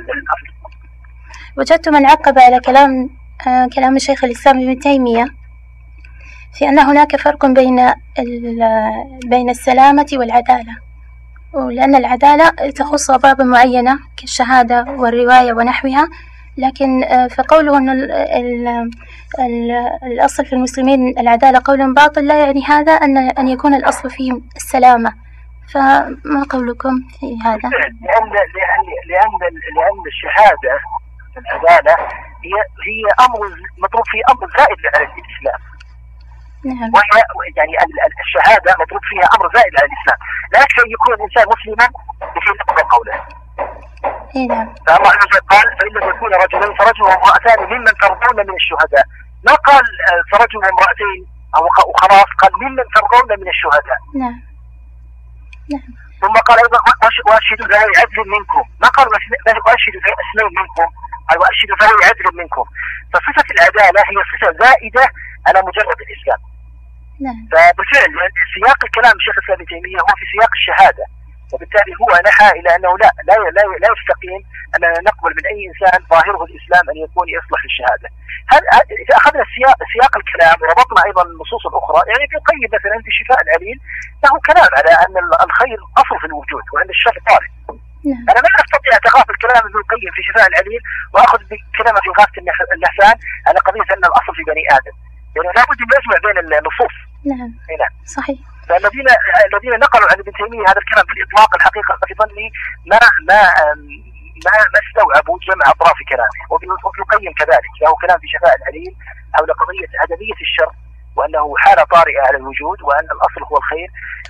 [SPEAKER 2] وجدت من عقب على كلام آه كلام الشيخ الإسلام ابن تيمية في أن هناك فرق بين بين السلامة والعدالة، ولأن العدالة تخص أبواب معينة كالشهادة والرواية ونحوها، لكن آه فقوله أن ال ال ال الأصل في المسلمين العدالة قول باطل لا يعني هذا أن أن يكون الأصل فيه السلامة. فما قولكم في هذا؟
[SPEAKER 3] لأن لأن لأن لأن الشهادة العدالة هي هي أمر مطلوب فيه أمر زائد على الإسلام.
[SPEAKER 2] نعم.
[SPEAKER 3] وهي يعني الشهادة مطلوب فيها أمر زائد على الإسلام، لا يكفي أن يكون الإنسان مسلما لكي يقبل قوله.
[SPEAKER 2] إيه نعم.
[SPEAKER 3] فالله عز وجل قال فإن لم يكون رجلين فرجل وامرأتان ممن ترضون من الشهداء، ما قال فرجل وامرأتين أو وخلاص، قال ممن ترضون من الشهداء.
[SPEAKER 2] نعم. نعم.
[SPEAKER 3] ثم قال أيضا وأشهدوا ذوي عدل منكم، ما قال وأشهدوا اثنين منكم، قال وأشهدوا ذوي عدل منكم. فصفة العدالة هي صفة زائدة على مجرد الإسلام.
[SPEAKER 2] نعم.
[SPEAKER 3] فبالفعل سياق الكلام الشيخ الإسلام ابن تيمية هو في سياق الشهادة، وبالتالي هو نحى إلى أنه لا لا لا, لا يستقيم أننا نقبل من أي إنسان ظاهره الإسلام أن يكون يصلح للشهادة. هل إذا أخذنا سياق, سياق الكلام وربطنا أيضا النصوص الأخرى، يعني ابن القيم مثلا في شفاء العليل له كلام على أن الخير أصل في الوجود وأن الشر طارئ.
[SPEAKER 2] نعم.
[SPEAKER 3] أنا ما أستطيع أتغافل كلام ابن القيم في شفاء العليل وأخذ بكلامه في غاثة النحسان على قضية أن الأصل في بني آدم، يعني لابد أن يجمع بين النصوص.
[SPEAKER 2] نعم.
[SPEAKER 3] هنا.
[SPEAKER 2] صحيح.
[SPEAKER 3] فالذين الذين نقلوا عن ابن تيمية هذا الكلام بالإطلاق الحقيقة في ظني ما ما ما ما استوعبوا جمع أطراف كلامه. وابن القيم كذلك له كلام في شفاء العليل حول قضية عدمية الشر وأنه حالة طارئة على الوجود وأن الأصل هو الخير،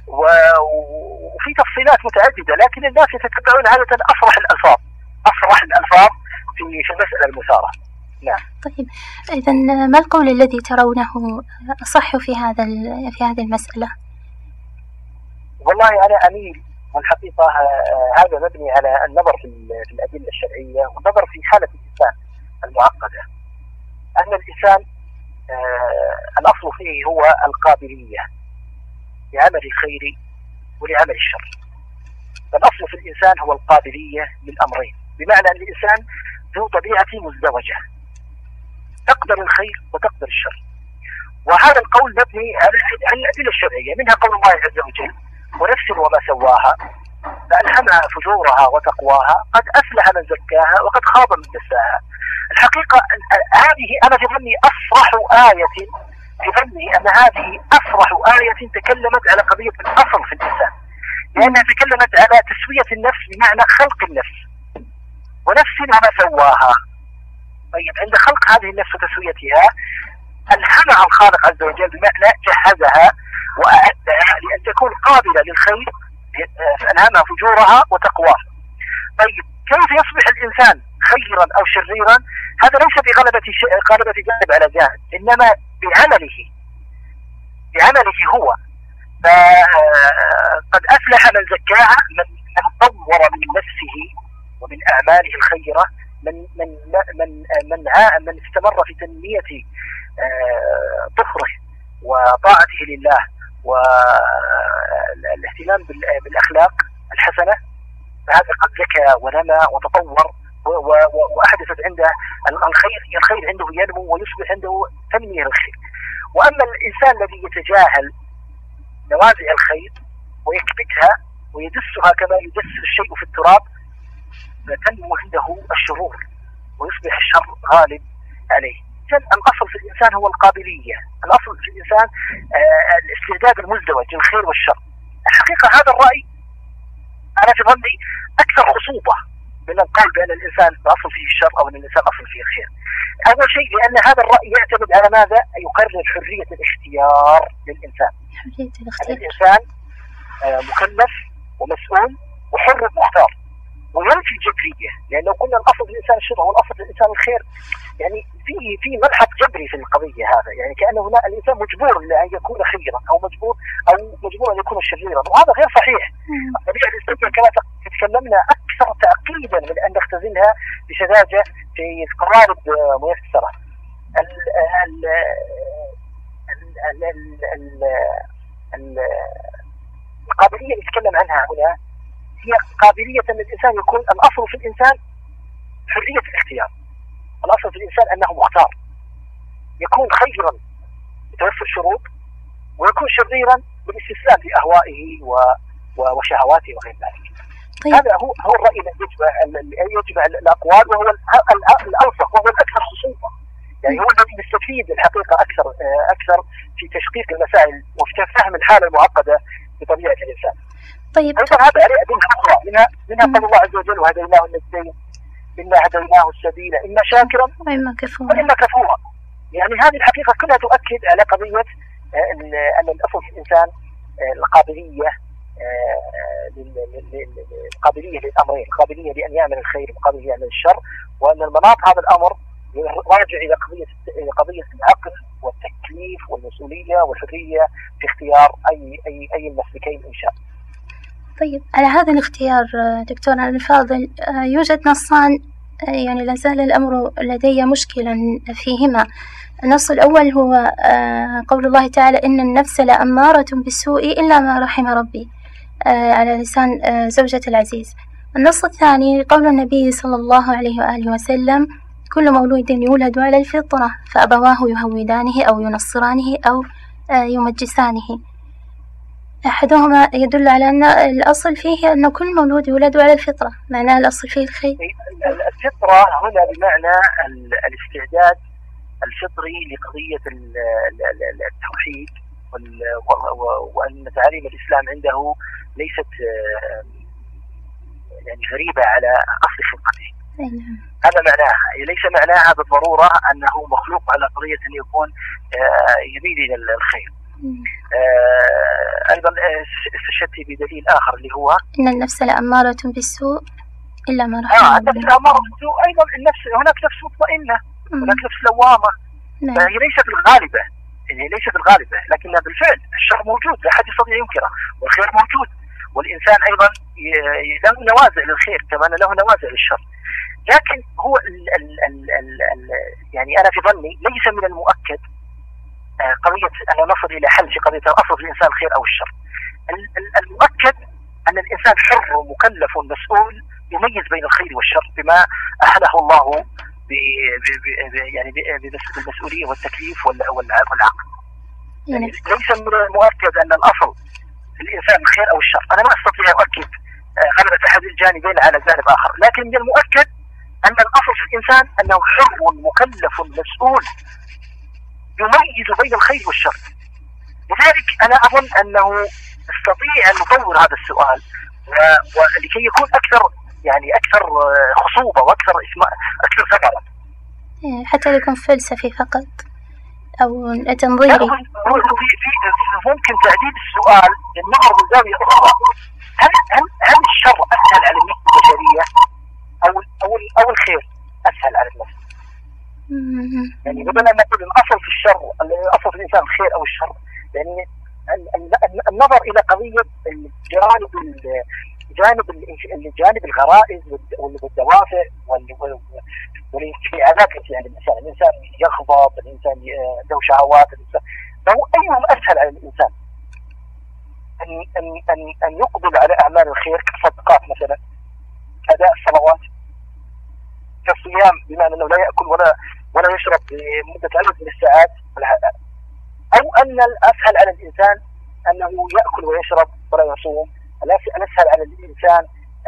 [SPEAKER 3] وفي تفصيلات متعددة، لكن الناس يتتبعون عادة أصرح الألفاظ أصرح الألفاظ في في المسألة المثارة. نعم.
[SPEAKER 2] طيب إذا ما القول الذي ترونه أصح في هذا في هذه المسألة؟
[SPEAKER 3] والله أنا أميل والحقيقة هذا مبني على النظر في الأدلة الشرعية والنظر في حالة الإنسان المعقدة. أن الإنسان الأصل فيه هو القابلية لعمل الخير ولعمل الشر. فالأصل في الإنسان هو القابلية للأمرين، بمعنى أن الإنسان ذو طبيعة مزدوجة تقدر الخير وتقدر الشر. وهذا القول مبني على الأدلة الشرعية، منها قول الله عز وجل ونفس وما سواها فألهمها فجورها وتقواها قد أفلح من زكاها وقد خاب من دساها. الحقيقة هذه أنا في ظني أفرح آية، في ظني أن هذه أفرح آية تكلمت على قضية الأصل في الإنسان، لأنها تكلمت على تسوية النفس بمعنى خلق النفس، ونفس وما سواها. طيب عند خلق هذه النفس وتسويتها ألهمها الخالق عز وجل بمعنى جهزها وأعدها لأن تكون قابلة للخير، فألهمها فجورها وتقواها. طيب كيف يصبح الإنسان خيرا أو شريرا؟ هذا ليس بغلبة غلبة جانب على جانب، إنما بعمله بعمله هو. فقد أفلح من زكاها، من طور من نفسه ومن أعماله الخيرة، من من من من من استمر في تنمية طهره وطاعته لله والاهتمام بالأخلاق الحسنة، فهذا قد زكى ونمى وتطور وأحدثت عنده الخير. الخير عنده ينمو ويصبح عنده تنمية الخير. وأما الإنسان الذي يتجاهل نوازع الخير ويكبتها ويدسها كما يدس الشيء في التراب، فتنمو عنده الشرور ويصبح الشر غالب عليه. الأصل في الإنسان هو القابلية، الأصل في الإنسان آه الاستعداد المزدوج للخير والشر. الحقيقة هذا الرأي أنا في ظني أكثر خصوبة من القول بأن الإنسان أصل فيه الشر أو أن الإنسان أصل فيه الخير. أول شيء لأن هذا الرأي يعتمد على ماذا؟ يقرر حرية الاختيار للإنسان.
[SPEAKER 2] حرية الاختيار.
[SPEAKER 3] الإنسان آه مكلف ومسؤول وحر مختار، وينفي الجبرية، لأن لو كنا الأصل في الإنسان الشر والأصل في الإنسان الخير، يعني في في ملحق جبري في القضية هذا، يعني كأنه لا الإنسان مجبور لأن يكون خيرا أو مجبور أو مجبور أن يكون شريرا، وهذا غير صحيح. الطبيعة الإسلامية كما تكلمنا أكثر تعقيدا من أن نختزلها بسذاجة في قوالب ميسرة. ال ال ال ال القابلية اللي نتكلم عنها هنا هي قابلية أن الإنسان يكون الأصل في الإنسان حرية الاختيار. الأصل في الإنسان أنه مختار، يكون خيرا بتوفر الشروط ويكون شريرا بالاستسلام لأهوائه وشهواته وغير ذلك. طيب. هذا هو هو الرأي الذي يجمع يجمع الأقوال، وهو الألصق وهو الأكثر خصوصا، يعني هو الذي يستفيد الحقيقة أكثر أكثر في تشقيق المسائل وفي فهم الحالة المعقدة بطبيعة الإنسان.
[SPEAKER 2] طيب
[SPEAKER 3] أيضا هذا أدلة أخرى منها منها قول الله عز وجل: وهديناه النجدين إنا هديناه السبيل إما شاكرا
[SPEAKER 2] وإما كفورا
[SPEAKER 3] وإما كفورا. يعني هذه الحقيقة كلها تؤكد على قضية أن الأصل في الإنسان القابلية القابلية للأمرين، القابلية لأن يعمل الخير والقابلية يعمل الشر، وأن المناط هذا الأمر راجع إلى قضية قضية العقل والتكليف والمسؤولية والحرية في اختيار أي أي أي المسلكين إن شاء.
[SPEAKER 2] طيب على هذا الاختيار دكتورنا الفاضل، يوجد نصان يعني لازال الأمر لدي مشكلا فيهما. النص الأول هو قول الله تعالى: إن النفس لأمارة بالسوء إلا ما رحم ربي، على لسان زوجة العزيز. النص الثاني قول النبي صلى الله عليه وآله وسلم: كل مولود يولد على الفطرة فأبواه يهودانه أو ينصرانه أو يمجسانه. أحدهما يدل على أن الأصل فيه أن كل مولود يولد على الفطرة، معناه الأصل فيه الخير.
[SPEAKER 3] الفطرة هنا بمعنى الاستعداد الفطري لقضية التوحيد، وأن تعاليم الإسلام عنده ليست يعني غريبة على أصل خلقته. هذا معناها، ليس معناها بالضرورة أنه مخلوق على قضية أن يكون يميل إلى الخير. أيضا استشهدت بدليل آخر اللي هو
[SPEAKER 2] إن النفس لأمارة بالسوء إلا ما رحم
[SPEAKER 3] آه النفس لأمارة بالسوء. أيضا النفس هناك نفس مطمئنة، هناك نفس لوامة. نعم. فهي ليست الغالبة، هي ليست الغالبة، لكنها بالفعل الشر موجود لا أحد يستطيع ينكره، والخير موجود، والإنسان أيضا له نوازع للخير كما له نوازع للشر. لكن هو ال ال ال ال ال يعني أنا في ظني ليس من المؤكد قضية أن نصل إلى حل في قضية الأصل في الإنسان الخير أو الشر. المؤكد أن الإنسان حر ومكلف ومسؤول يميز بين الخير والشر بما أحله الله ب يعني بالمسؤولية والتكليف والعقل. يعني ليس من المؤكد أن الأصل في الإنسان الخير أو الشر. أنا ما أستطيع أؤكد غلبة أحد الجانبين على جانب آخر، لكن من المؤكد أن الأصل في الإنسان أنه حر مكلف مسؤول يميز بين الخير والشر. لذلك أنا أظن أنه نستطيع أن نطور هذا السؤال ولكي يكون أكثر يعني أكثر خصوبة وأكثر أكثر ثمرة،
[SPEAKER 2] حتى يكون فلسفي فقط أو تنظيري.
[SPEAKER 3] ممكن تعديل السؤال للنظر من زاوية أخرى. هل هل هل الشر أسهل على النفس البشرية أو أو أو الخير أسهل على النفس؟ يعني بدل أن نقول الأصل في الشر الأصل في الإنسان الخير أو الشر، يعني النظر إلى قضية الجانب جانب الجانب الغرائز والدوافع والانفعالات يعني الإنسان الإنسان يغضب، الإنسان له شهوات، الإنسان له أيهم أسهل على الإنسان أن أن أن أن يقبل على أعمال الخير كالصدقات مثلا، أداء الصلوات، كالصيام بمعنى أنه لا يأكل ولا ولا يشرب لمدة عدد من الساعات، أو أن الأسهل على الإنسان أنه يأكل ويشرب ولا يصوم، الأسهل على الإنسان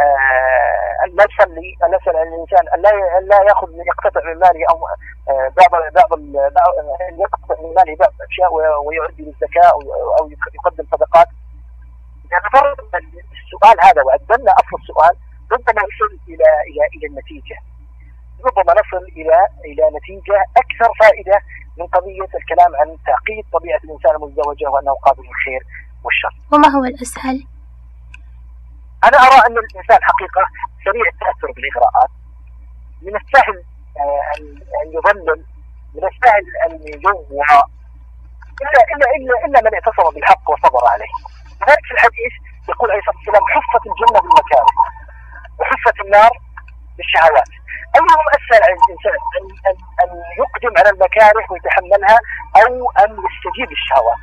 [SPEAKER 3] أن لا يصلي، الأسهل على الإنسان أن لا لا يأخذ يقتطع من ماله أو بعض بعض أن يقتطع من ماله بعض الأشياء ويؤدي للزكاة أو يقدم صدقات. إذا نظرنا السؤال هذا وعدلنا أصل السؤال ربما نصل إلى إلى إلى النتيجة، ربما نصل إلى إلى نتيجة أكثر فائدة من قضية الكلام عن تعقيد طبيعة الإنسان المزدوجة وأنه قابل للخير والشر.
[SPEAKER 2] وما هو الأسهل؟
[SPEAKER 3] أنا أرى أن الإنسان حقيقة سريع التأثر بالإغراءات، من السهل أن يظلم، من السهل أن يجوع، إلا إلا إلا إلا من اعتصم بالحق وصبر عليه. لذلك في الحديث يقول عليه الصلاة والسلام: حفت الجنة بالمكاره وحفت النار بالشهوات. أيهم أسهل على الإنسان أن أن أن يقدم على المكاره ويتحملها أو أن يستجيب للشهوات؟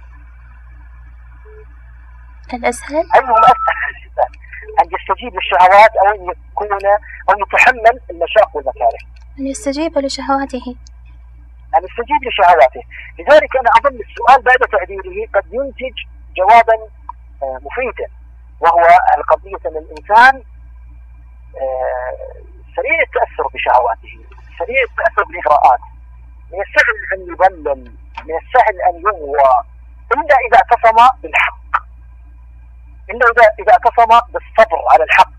[SPEAKER 2] الأسهل
[SPEAKER 3] أيهم أسهل على الإنسان أن يستجيب للشهوات أو أن يكون أو يتحمل المشاق والمكاره؟
[SPEAKER 2] أن يستجيب لشهواته.
[SPEAKER 3] أن يستجيب لشهواته. لذلك أنا أظن السؤال بعد تعديله قد ينتج جوابا مفيدا، وهو القضية أن الإنسان سريع التأثر بشهواته، سريع التأثر بالإغراءات، من السهل أن يضلل، من السهل أن يغوى، إلا إذا اعتصم بالحق، إلا إذا إذا اعتصم بالصبر على الحق.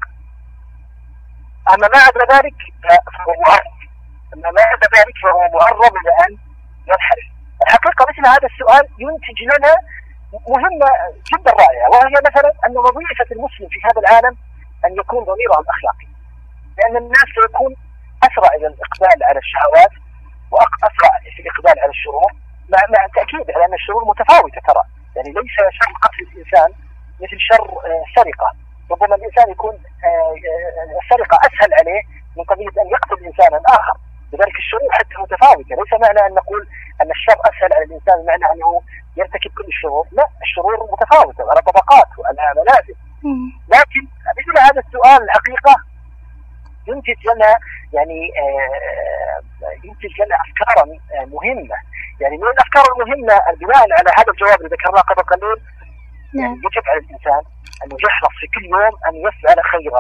[SPEAKER 3] أما ما عدا ذلك فهو معرض، أما ما عدا ذلك فهو معرض إلى أن ينحرف. الحقيقة مثل هذا السؤال ينتج لنا مهمة جدا رائعة، وهي مثلا أن وظيفة المسلم في هذا العالم أن يكون ضميره الأخلاقي، لأن الناس سيكون أسرع إلى الإقبال على الشهوات وأسرع في الإقبال على الشرور، مع, مع تأكيد على أن الشرور متفاوتة ترى، يعني ليس شر قتل الإنسان مثل شر سرقة. ربما الإنسان يكون السرقة أسهل عليه من قضية أن يقتل إنسانا آخر. لذلك الشرور حتى متفاوتة، ليس معنى أن نقول أن الشر أسهل على الإنسان معنى أنه يرتكب كل الشرور، لا، الشرور متفاوتة على طبقات وعلى منازل. لكن مثل هذا السؤال الحقيقة ينتج لنا يعني آه ينتج لنا أفكارا آه مهمة. يعني من الأفكار المهمة البناء على هذا الجواب اللي ذكرناه قبل قليل، يعني يجب على الإنسان أن يحرص في كل يوم أن يفعل خيرا.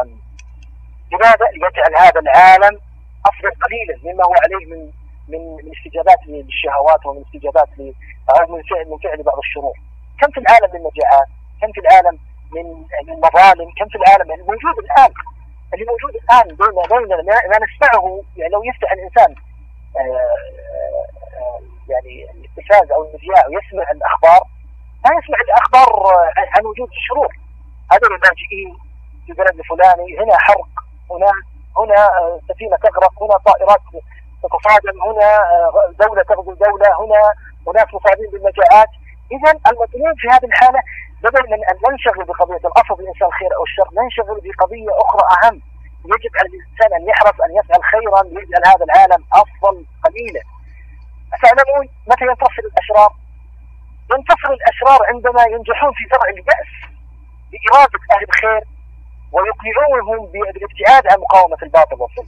[SPEAKER 3] لماذا؟ ليجعل هذا العالم أفضل قليلا مما هو عليه من من من استجابات للشهوات ومن استجابات ل أو من فعل من فعل بعض الشرور. كم في العالم من مجاعات، كم في العالم من من مظالم، كم في العالم يعني موجود الآن اللي موجود الآن بين بين ما نسمعه. يعني لو يفتح الإنسان آآ آآ يعني التلفاز أو المذياع ويسمع الأخبار، ما يسمع الأخبار عن وجود الشرور. هذول اللاجئين في بلد الفلاني، هنا حرق، هنا هنا سفينة تغرق، هنا طائرات تتصادم، هنا دولة تغزو دولة، هنا وناس مصابين بالمجاعات. إذا المطلوب في هذه الحالة بدل من أن ننشغل بقضية الأصل الإنسان خير أو الشر، ننشغل بقضية أخرى أهم. يجب على الإنسان أن يحرص أن يفعل خيرا ليجعل هذا العالم أفضل قليلا. تعلمون متى ينتصر الأشرار؟ ينتصر الأشرار عندما ينجحون في زرع اليأس بإرادة أهل الخير ويقنعونهم بالابتعاد عن مقاومة الباطل والظلم.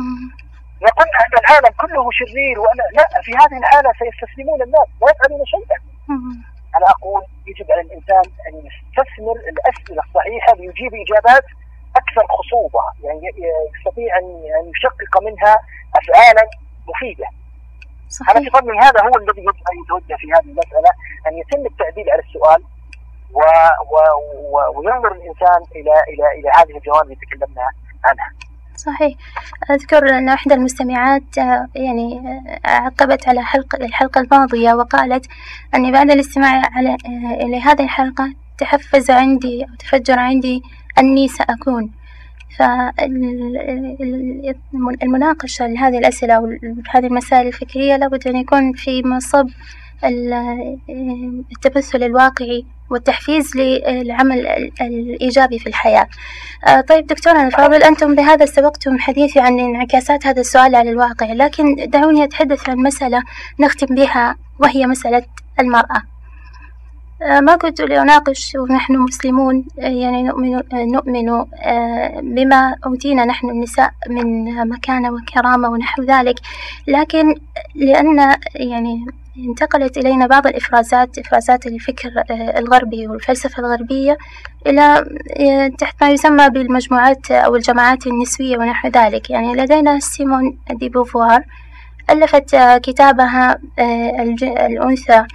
[SPEAKER 3] يقول أن العالم كله شرير وأنا لا، في هذه الحالة سيستسلمون الناس لا يفعلون شيئا. أنا أقول يجب على الإنسان أن يستثمر الأسئلة الصحيحة ليجيب إجابات أكثر خصوبة، يعني يستطيع أن يشقق منها أفعالا مفيدة. أنا في ظني هذا هو الذي يجب أن يتوجه في هذه المسألة، أن يتم التعديل على السؤال و... و... و... وينظر الإنسان إلى إلى إلى هذه الجوانب اللي تكلمنا عنها.
[SPEAKER 2] صحيح. أذكر أن إحدى المستمعات يعني عقبت على حلقة الحلقة الماضية وقالت أني بعد الاستماع على إلى هذه الحلقة تحفز عندي أو تفجر عندي أني سأكون. فالمناقشة لهذه الأسئلة وهذه المسائل الفكرية لابد أن يكون في مصب التمثل الواقعي والتحفيز للعمل الإيجابي في الحياة. طيب دكتورنا الفاضل، أنتم بهذا سبقتم حديثي عن انعكاسات هذا السؤال على الواقع، لكن دعوني أتحدث عن مسألة نختم بها وهي مسألة المرأة. ما كنت لأناقش ونحن مسلمون يعني نؤمن, نؤمن بما أوتينا نحن النساء من مكانة وكرامة ونحو ذلك، لكن لأن يعني انتقلت إلينا بعض الإفرازات إفرازات الفكر الغربي والفلسفة الغربية إلى تحت ما يسمى بالمجموعات أو الجماعات النسوية ونحو ذلك. يعني لدينا سيمون دي بوفوار ألفت كتابها الأنثى،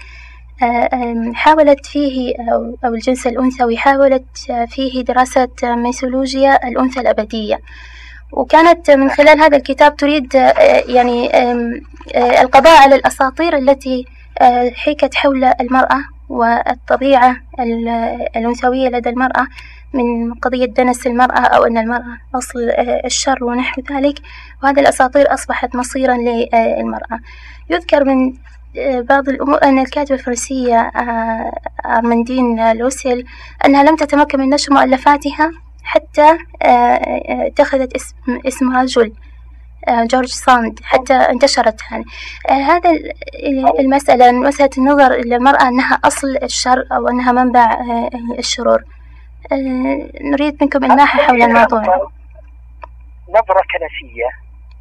[SPEAKER 2] حاولت فيه أو الجنس الأنثوي، حاولت فيه دراسة ميثولوجيا الأنثى الأبدية، وكانت من خلال هذا الكتاب تريد يعني القضاء على الأساطير التي حكت حول المرأة والطبيعة الأنثوية لدى المرأة، من قضية دنس المرأة أو أن المرأة أصل الشر ونحو ذلك، وهذه الأساطير أصبحت مصيرا للمرأة. يذكر من بعض الأمور أن الكاتبة الفرنسية أرمندين لوسيل أنها لم تتمكن من نشر مؤلفاتها حتى اتخذت اسم اسم رجل جورج ساند حتى انتشرت. يعني هذا المسألة مسألة النظر إلى المرأة أنها أصل الشر أو أنها منبع الشرور. نريد منكم إلماح حول الموضوع.
[SPEAKER 3] نظرة كنسية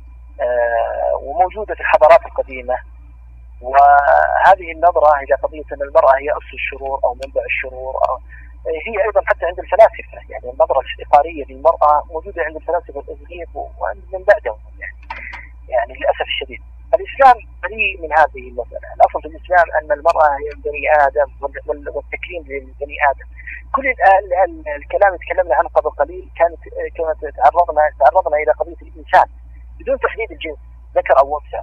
[SPEAKER 3] وموجودة في الحضارات القديمة، وهذه النظرة إلى قضية أن المرأة هي أصل الشرور أو منبع الشرور أو هي أيضا حتى عند الفلاسفة. يعني النظرة الافتقارية للمرأة موجودة عند الفلاسفة الإغريق ومن بعدهم. يعني, يعني للأسف الشديد الإسلام بريء من هذه المسألة. الأصل في الإسلام أن المرأة هي بني آدم والتكريم للبني آدم. كل الكلام اللي تكلمنا عنه قبل قليل كانت كانت تعرضنا تعرضنا إلى قضية الإنسان بدون تحديد الجنس ذكر أو أنثى.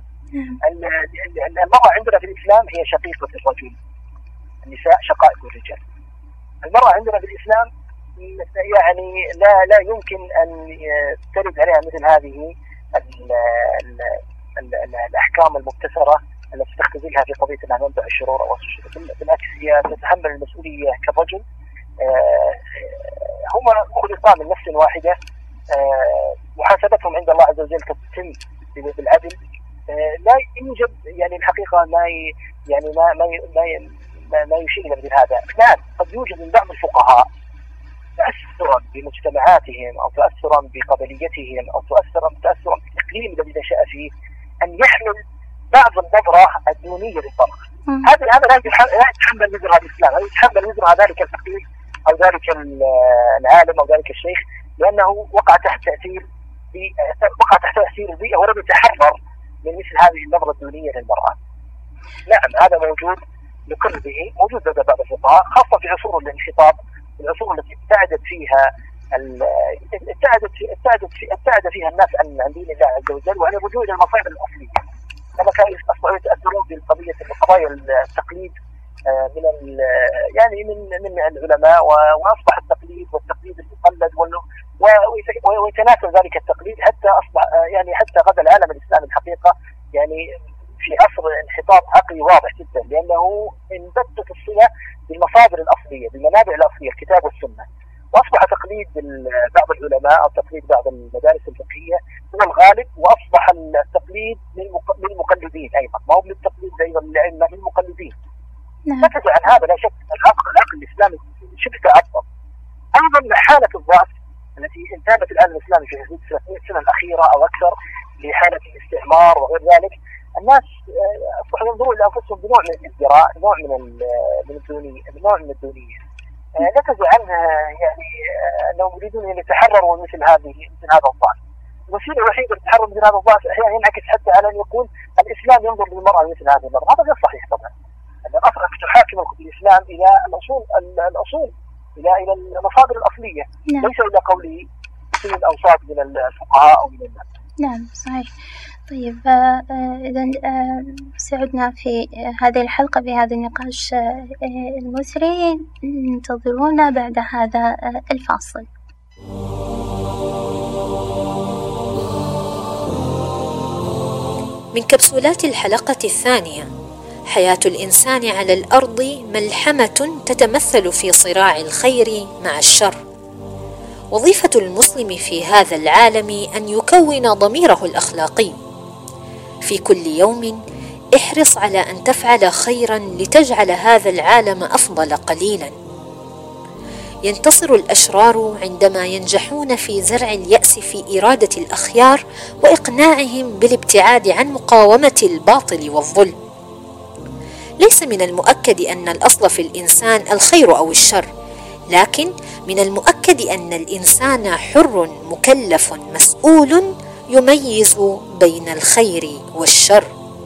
[SPEAKER 3] المرأة عندنا في الإسلام هي شقيقة الرجل، النساء شقائق الرجال. المرأة عندنا في الإسلام يعني لا لا يمكن أن ترد عليها مثل هذه ال ال ال ال الأحكام المبتسرة التي تختزلها في قضية أنها منبع الشرور أو الشرور. بالعكس هي تتحمل المسؤولية كالرجل. هم خلقا من نفس واحدة، محاسبتهم عند الله عز وجل تتم بالعدل. لا يوجد يعني الحقيقة ما يعني ما ما ما, ما يشير إلى مثل هذا. نعم قد يوجد من بعض الفقهاء تأثرا بمجتمعاتهم أو تأثرا بقبليتهم أو تأثرا تأثرا بالإقليم الذي نشأ فيه أن يحمل بعض النظرة الدينية للطرق. هذا هذا لا يتحمل وزرها الإسلام، لا يتحمل وزرها ذلك الفقيه أو ذلك العالم أو ذلك الشيخ، لأنه وقع تحت تأثير وقع تحت تأثير البيئة ولم يتحرر من مثل هذه النظرة الدينية للمرأة. نعم هذا موجود نقر به، موجود لدى بعض الفقهاء خاصة في عصور الانحطاط، العصور التي ابتعدت فيها ابتعدت ابتعدت ابتعد فيها الناس عن عن دين الله عز وجل وعن الرجوع الى المصادر الاصليه. كما كانوا اصبحوا يتاثرون بقضيه قضايا التقليد من يعني من من العلماء، واصبح التقليد والتقليد المقلد ويتناسل ذلك التقليد حتى اصبح يعني حتى غدا العالم الاسلامي الحقيقه يعني في عصر انحطاط عقلي واضح جدا، لانه انبتت الصله بالمصادر الاصليه بالمنابع الاصليه الكتاب والسنه، واصبح تقليد بعض العلماء او تقليد بعض المدارس الفقهيه هو الغالب، واصبح التقليد للمقلدين ايضا، ما هو للتقليد ايضا للائمه للمقلدين. نتج عن هذا لا شك العقل العقل الاسلامي شبه تعطل. ايضا حاله الضعف التي انتابت العالم الاسلامي في حدود ثلاثمئة سنه الاخيره او اكثر لحاله الاستعمار وغير ذلك، الناس اصبحوا ينظرون لانفسهم بنوع من الازدراء، نوع من من الدونيه، نوع من الدونيه. لا تجعل يعني أنهم يريدون أن يتحرروا مثل هذه مثل هذا الضعف. الوسيلة الوحيدة للتحرر من هذا الضعف أحيانا ينعكس حتى على أن يكون الإسلام ينظر للمرأة مثل هذه المرأة. هذا غير صحيح طبعا. أن الأصل تحاكم الإسلام إلى الأصول الأصول إلى إلى المصادر الأصلية،
[SPEAKER 2] نعم.
[SPEAKER 3] ليس إلى قوله في الأوساط من الفقهاء أو من الناس.
[SPEAKER 2] نعم صحيح. طيب إذا سعدنا في هذه الحلقة بهذا النقاش المثري. انتظرونا بعد هذا الفاصل.
[SPEAKER 4] من كبسولات الحلقة الثانية: حياة الإنسان على الأرض ملحمة تتمثل في صراع الخير مع الشر. وظيفة المسلم في هذا العالم أن يكون ضميره الأخلاقي. في كل يوم احرص على أن تفعل خيرا لتجعل هذا العالم أفضل قليلا. ينتصر الأشرار عندما ينجحون في زرع اليأس في إرادة الأخيار وإقناعهم بالابتعاد عن مقاومة الباطل والظلم. ليس من المؤكد أن الأصل في الإنسان الخير أو الشر، لكن من المؤكد أن الإنسان حر مكلف مسؤول يميز بين الخير والشر.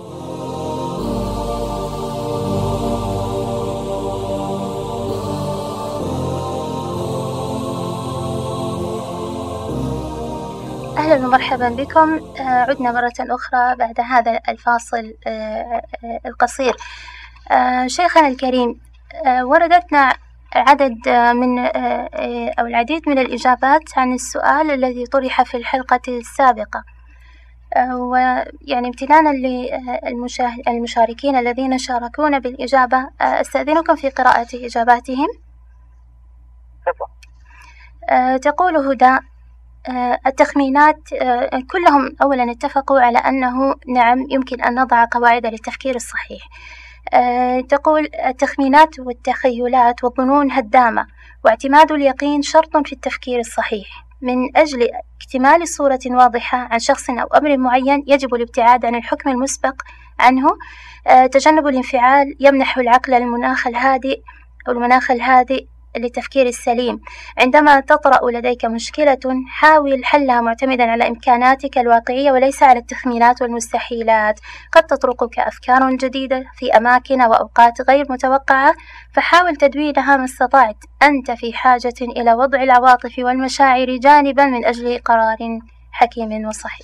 [SPEAKER 2] أهلا ومرحبا بكم. عدنا مرة أخرى بعد هذا الفاصل القصير. شيخنا الكريم، وردتنا عدد من أو العديد من الإجابات عن السؤال الذي طرح في الحلقة السابقة، ويعني امتنانا للمشاركين الذين شاركونا بالإجابة أستأذنكم في قراءة إجاباتهم. تقول هدى: التخمينات كلهم أولا اتفقوا على أنه نعم يمكن أن نضع قواعد للتفكير الصحيح. تقول: التخمينات والتخيلات والظنون هدامة، واعتماد اليقين شرط في التفكير الصحيح. من أجل اكتمال صورة واضحة عن شخص أو أمر معين يجب الابتعاد عن الحكم المسبق عنه. تجنب الانفعال يمنح العقل المناخ الهادئ أو المناخ الهادئ للتفكير السليم. عندما تطرأ لديك مشكلة حاول حلها معتمدا على إمكاناتك الواقعية وليس على التخمينات والمستحيلات. قد تطرقك أفكار جديدة في أماكن وأوقات غير متوقعة، فحاول تدوينها ما استطعت. أنت في حاجة إلى وضع العواطف والمشاعر جانبا من أجل قرار حكيم وصحيح.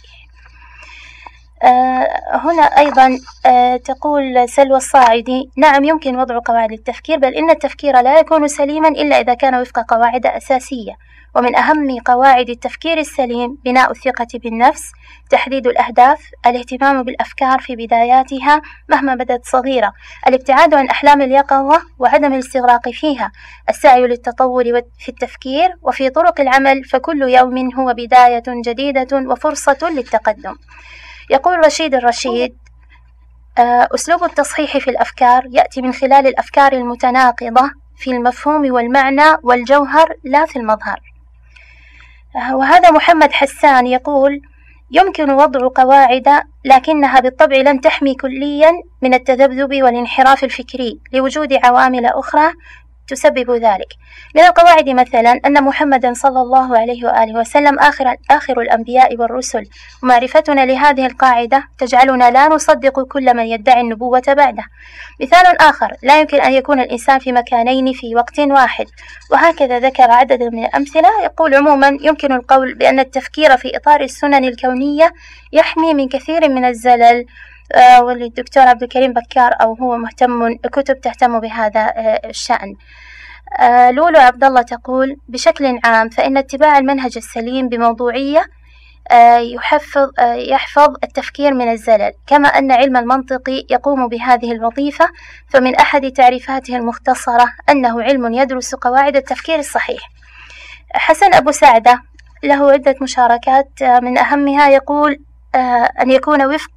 [SPEAKER 2] آه هنا أيضا آه تقول سلوى الصاعدي: نعم يمكن وضع قواعد التفكير، بل إن التفكير لا يكون سليما إلا إذا كان وفق قواعد أساسية. ومن أهم قواعد التفكير السليم بناء الثقة بالنفس، تحديد الأهداف، الاهتمام بالأفكار في بداياتها مهما بدت صغيرة، الابتعاد عن أحلام اليقظة وعدم الاستغراق فيها، السعي للتطور في التفكير وفي طرق العمل، فكل يوم هو بداية جديدة وفرصة للتقدم. يقول رشيد الرشيد: أسلوب التصحيح في الأفكار يأتي من خلال الأفكار المتناقضة في المفهوم والمعنى والجوهر لا في المظهر. وهذا محمد حسان يقول: يمكن وضع قواعد لكنها بالطبع لن تحمي كليا من التذبذب والانحراف الفكري لوجود عوامل أخرى تسبب ذلك. من القواعد مثلا أن محمدا صلى الله عليه وآله وسلم آخر, آخر الأنبياء والرسل، ومعرفتنا لهذه القاعدة تجعلنا لا نصدق كل من يدعي النبوة بعده. مثال آخر: لا يمكن أن يكون الإنسان في مكانين في وقت واحد. وهكذا ذكر عددا من الأمثلة. يقول: عموما يمكن القول بأن التفكير في إطار السنن الكونية يحمي من كثير من الزلل. آه والدكتور عبد الكريم بكار أو هو مهتم كتب تهتم بهذا آه الشأن. آه لولو عبد الله تقول: بشكل عام فإن اتباع المنهج السليم بموضوعية آه يحفظ آه يحفظ التفكير من الزلل، كما أن علم المنطق يقوم بهذه الوظيفة. فمن أحد تعريفاته المختصرة أنه علم يدرس قواعد التفكير الصحيح. حسن أبو سعدة له عدة مشاركات، آه من أهمها يقول: آه أن يكون وفق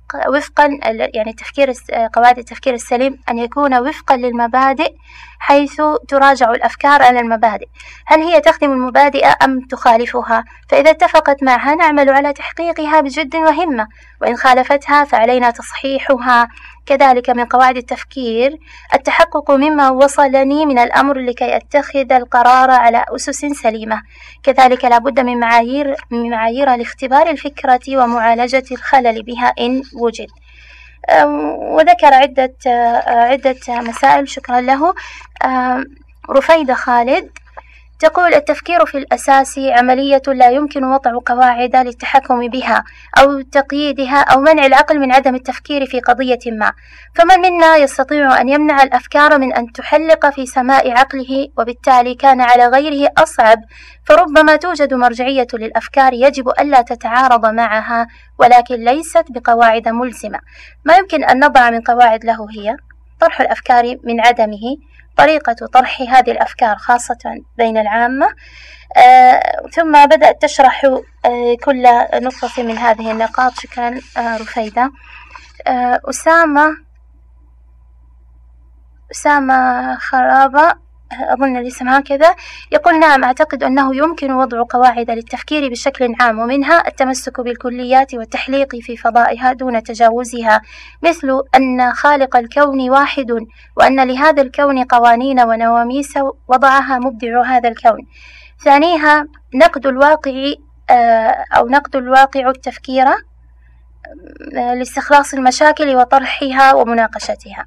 [SPEAKER 2] وفقا يعني تفكير قواعد التفكير السليم أن يكون وفقا للمبادئ، حيث تراجع الأفكار على المبادئ، هل هي تخدم المبادئ أم تخالفها؟ فإذا اتفقت معها نعمل على تحقيقها بجد وهمة، وإن خالفتها فعلينا تصحيحها. كذلك من قواعد التفكير التحقق مما وصلني من الأمر لكي أتخذ القرار على أسس سليمة. كذلك لا بد من معايير من معايير لاختبار الفكرة ومعالجة الخلل بها إن وجد. وذكر عدة عدة مسائل شكرا له. رفيدة خالد تقول: التفكير في الأساس عملية لا يمكن وضع قواعد للتحكم بها أو تقييدها أو منع العقل من عدم التفكير في قضية ما، فمن منا يستطيع أن يمنع الأفكار من أن تحلق في سماء عقله؟ وبالتالي كان على غيره أصعب، فربما توجد مرجعية للأفكار يجب ألا تتعارض معها، ولكن ليست بقواعد ملزمة. ما يمكن أن نضع من قواعد له هي طرح الأفكار من عدمه، طريقة طرح هذه الأفكار خاصة بين العامة. آه، ثم بدأت تشرح آه، كل نقطة من هذه النقاط. شكرا آه، رفيدة. آه، أسامة أسامة خرابة أظن الاسم هكذا، يقول: نعم، أعتقد أنه يمكن وضع قواعد للتفكير بشكل عام، ومنها التمسك بالكليات والتحليق في فضائها دون تجاوزها، مثل أن خالق الكون واحد، وأن لهذا الكون قوانين ونواميس وضعها مبدع هذا الكون. ثانيها نقد الواقع أو نقد الواقع التفكير لاستخلاص المشاكل وطرحها ومناقشتها.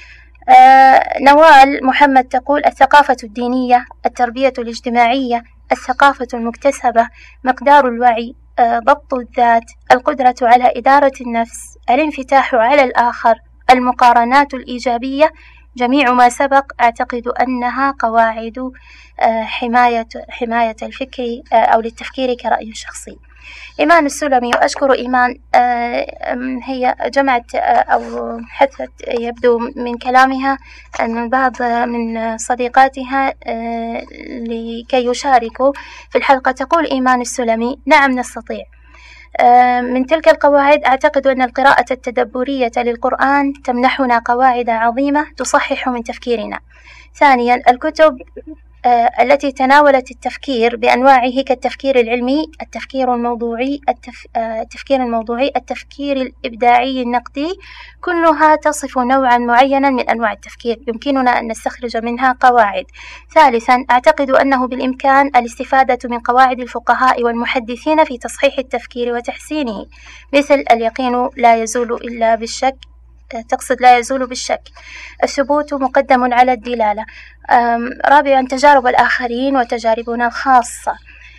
[SPEAKER 2] آه نوال محمد تقول: الثقافة الدينية، التربية الاجتماعية، الثقافة المكتسبة، مقدار الوعي، آه ضبط الذات، القدرة على إدارة النفس، الانفتاح على الآخر، المقارنات الإيجابية، جميع ما سبق أعتقد أنها قواعد آه حماية حماية الفكر آه أو للتفكير كرأي شخصي. إيمان السلمي، وأشكر إيمان، هي جمعت أو حثت يبدو من كلامها أن بعض من صديقاتها لكي يشاركوا في الحلقة. تقول إيمان السلمي: نعم نستطيع. من تلك القواعد أعتقد أن القراءة التدبرية للقرآن تمنحنا قواعد عظيمة تصحح من تفكيرنا. ثانيا الكتب التي تناولت التفكير بأنواعه كالتفكير العلمي، التفكير الموضوعي، التف... التفكير الموضوعي، التفكير الإبداعي النقدي، كلها تصف نوعا معينا من أنواع التفكير يمكننا أن نستخرج منها قواعد. ثالثا أعتقد أنه بالإمكان الاستفادة من قواعد الفقهاء والمحدثين في تصحيح التفكير وتحسينه، مثل اليقين لا يزول إلا بالشك، تقصد لا يزول بالشك، الثبوت مقدم على الدلالة. رابعا تجارب الآخرين وتجاربنا الخاصة.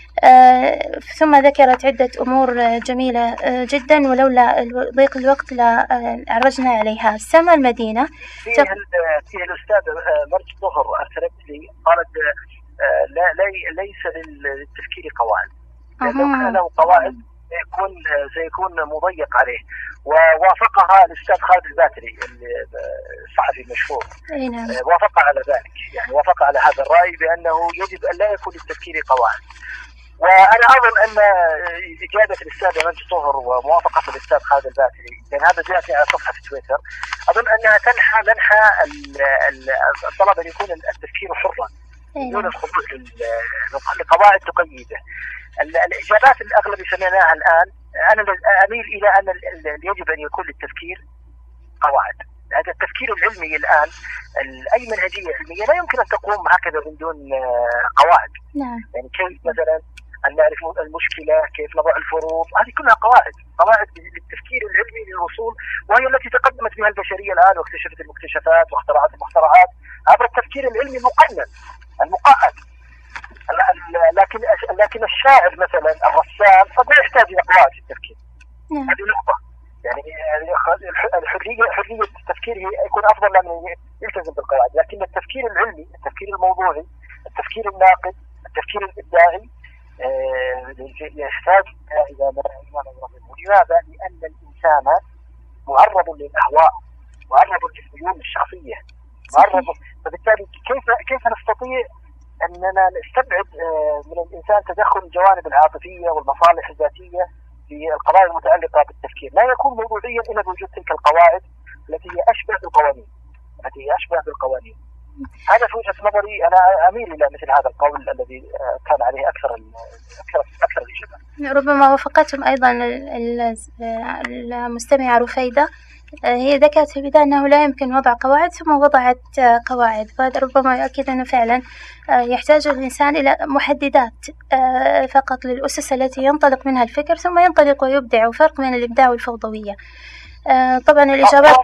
[SPEAKER 2] ثم ذكرت عدة أمور جميلة جدا، ولولا ضيق الوقت لعرجنا عليها. سما المدينة
[SPEAKER 3] فيه, تق... فيه الأستاذ مرج ظهر أرسلت لي قالت لا لي ليس للتفكير قواعد، لو كان له قواعد سيكون سيكون مضيق عليه، ووافقها الأستاذ خالد الباتري الصحفي المشهور. وافق على ذلك، يعني وافق على هذا الرأي بأنه يجب أن لا يكون للتفكير قواعد. وأنا أظن أن إجابة الأستاذ منجي طهر وموافقة الأستاذ خالد الباتري، لأن هذا جاءتني على صفحة في تويتر، أظن أنها تنحى منحى الطلب أن يكون التفكير حرا دون الخضوع لقواعد تقيده. الإجابات الأغلب سمعناها الآن، أنا أميل إلى أن يجب أن يكون للتفكير قواعد. هذا التفكير العلمي الآن، أي منهجية علمية لا يمكن أن تقوم هكذا من دون قواعد.
[SPEAKER 2] نعم.
[SPEAKER 3] يعني كيف مثلا أن نعرف المشكلة، كيف نضع الفروض، هذه كلها قواعد قواعد للتفكير العلمي للوصول، وهي التي تقدمت بها البشرية الآن واكتشفت المكتشفات واخترعت المخترعات عبر التفكير العلمي المقنن المقعد. لكن لكن الشاعر مثلا الرسام قد لا يحتاج الى قواعد في التفكير.
[SPEAKER 2] نعم.
[SPEAKER 3] هذه نقطة، يعني الحرية حرية التفكير يكون أفضل من يلتزم بالقواعد، لكن التفكير العلمي، التفكير الموضوعي، التفكير الناقد، التفكير الإبداعي يحتاج إلى ما نظره. لماذا؟ لأن الإنسان معرض للأهواء، معرض للميول الشخصية، معرض، فبالتالي كيف كيف نستطيع أننا نستبعد من الإنسان تدخل الجوانب العاطفية والمصالح الذاتية للقضايا المتعلقة بالتفكير، لا يكون موضوعيا إلا بوجود تلك القواعد التي هي أشبه بالقوانين التي هي أشبه بالقوانين. هذا في وجهة نظري، أنا أميل إلى مثل هذا القول الذي كان عليه أكثر أكثر أكثر الإجابات.
[SPEAKER 2] ربما وافقتهم أيضا المستمعة رفيدة، هي ذكرت في البداية أنه لا يمكن وضع قواعد ثم وضعت قواعد، فهذا ربما يؤكد أنه فعلا يحتاج الإنسان إلى محددات فقط للأسس التي ينطلق منها الفكر ثم ينطلق ويبدع، وفرق بين الإبداع والفوضوية. طبعا الإجابات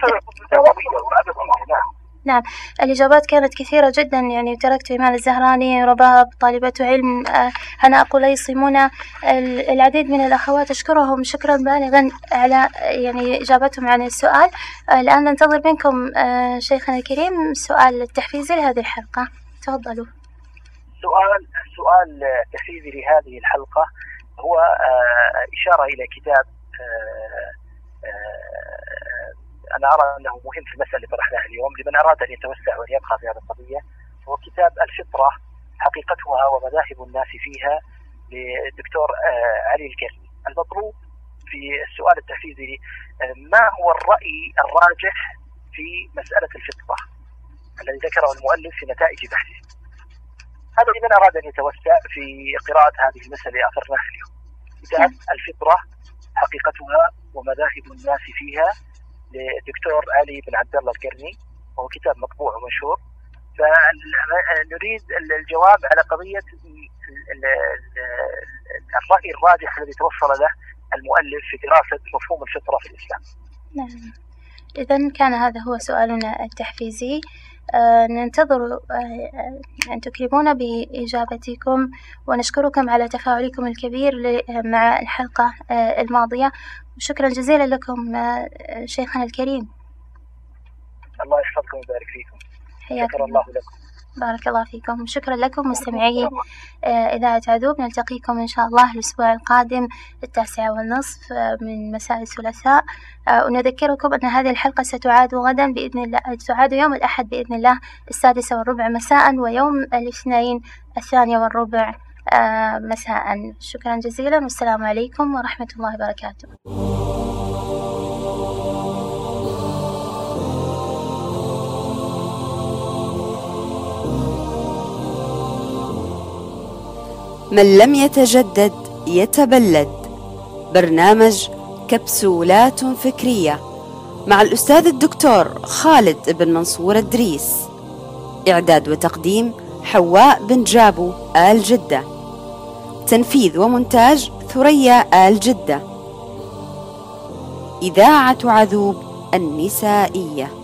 [SPEAKER 2] نعم الإجابات كانت كثيرة جدا، يعني تركت إيمان الزهراني، رباب، طالبة علم، هناء قليصي، منى، العديد من الأخوات أشكرهم شكرا بالغا على يعني إجابتهم عن السؤال. الآن ننتظر منكم شيخنا الكريم سؤال التحفيزي لهذه الحلقة، تفضلوا.
[SPEAKER 3] سؤال سؤال تحفيزي لهذه الحلقة هو إشارة إلى كتاب أنا أرى أنه مهم في المسألة اللي طرحناها اليوم لمن أراد أن يتوسع وأن يبقى في هذه القضية، هو كتاب الفطرة حقيقتها ومذاهب الناس فيها للدكتور علي القرني. المطلوب في السؤال التحفيزي ما هو الرأي الراجح في مسألة الفطرة الذي ذكره المؤلف في نتائج بحثه. هذا لمن أراد أن يتوسع في قراءة هذه المسألة أثرناها اليوم. كتاب الفطرة حقيقتها ومذاهب الناس فيها للدكتور علي بن عبد الله القرني، وهو كتاب مطبوع ومشهور. فنريد الجواب على قضية الرأي الراجح الذي توصل له المؤلف في دراسة مفهوم الفطرة في الإسلام.
[SPEAKER 2] نعم، إذن كان هذا هو سؤالنا التحفيزي. آه ننتظر آه أن تكرمونا بإجابتكم، ونشكركم على تفاعلكم الكبير مع الحلقة آه الماضية. شكرا جزيلا لكم آه شيخنا الكريم.
[SPEAKER 3] الله يحفظكم ويبارك فيكم.
[SPEAKER 2] حياكم
[SPEAKER 3] الله لكم.
[SPEAKER 2] بارك الله فيكم. شكرا لكم مستمعي إذاعة عذوب. نلتقيكم إن شاء الله الأسبوع القادم التاسعة والنصف من مساء الثلاثاء. ونذكركم أن هذه الحلقة ستعاد غدا بإذن الله، تعاد يوم الأحد بإذن الله السادسة والربع مساء، ويوم الاثنين الثانية والربع مساء. شكرا جزيلا والسلام عليكم ورحمة الله وبركاته.
[SPEAKER 1] من لم يتجدد يتبلد، برنامج كبسولات فكرية مع الأستاذ الدكتور خالد بن منصور الدريس. إعداد وتقديم حواء بن جابو آل جدة. تنفيذ ومونتاج ثريا آل جدة. إذاعة عذوب النسائية.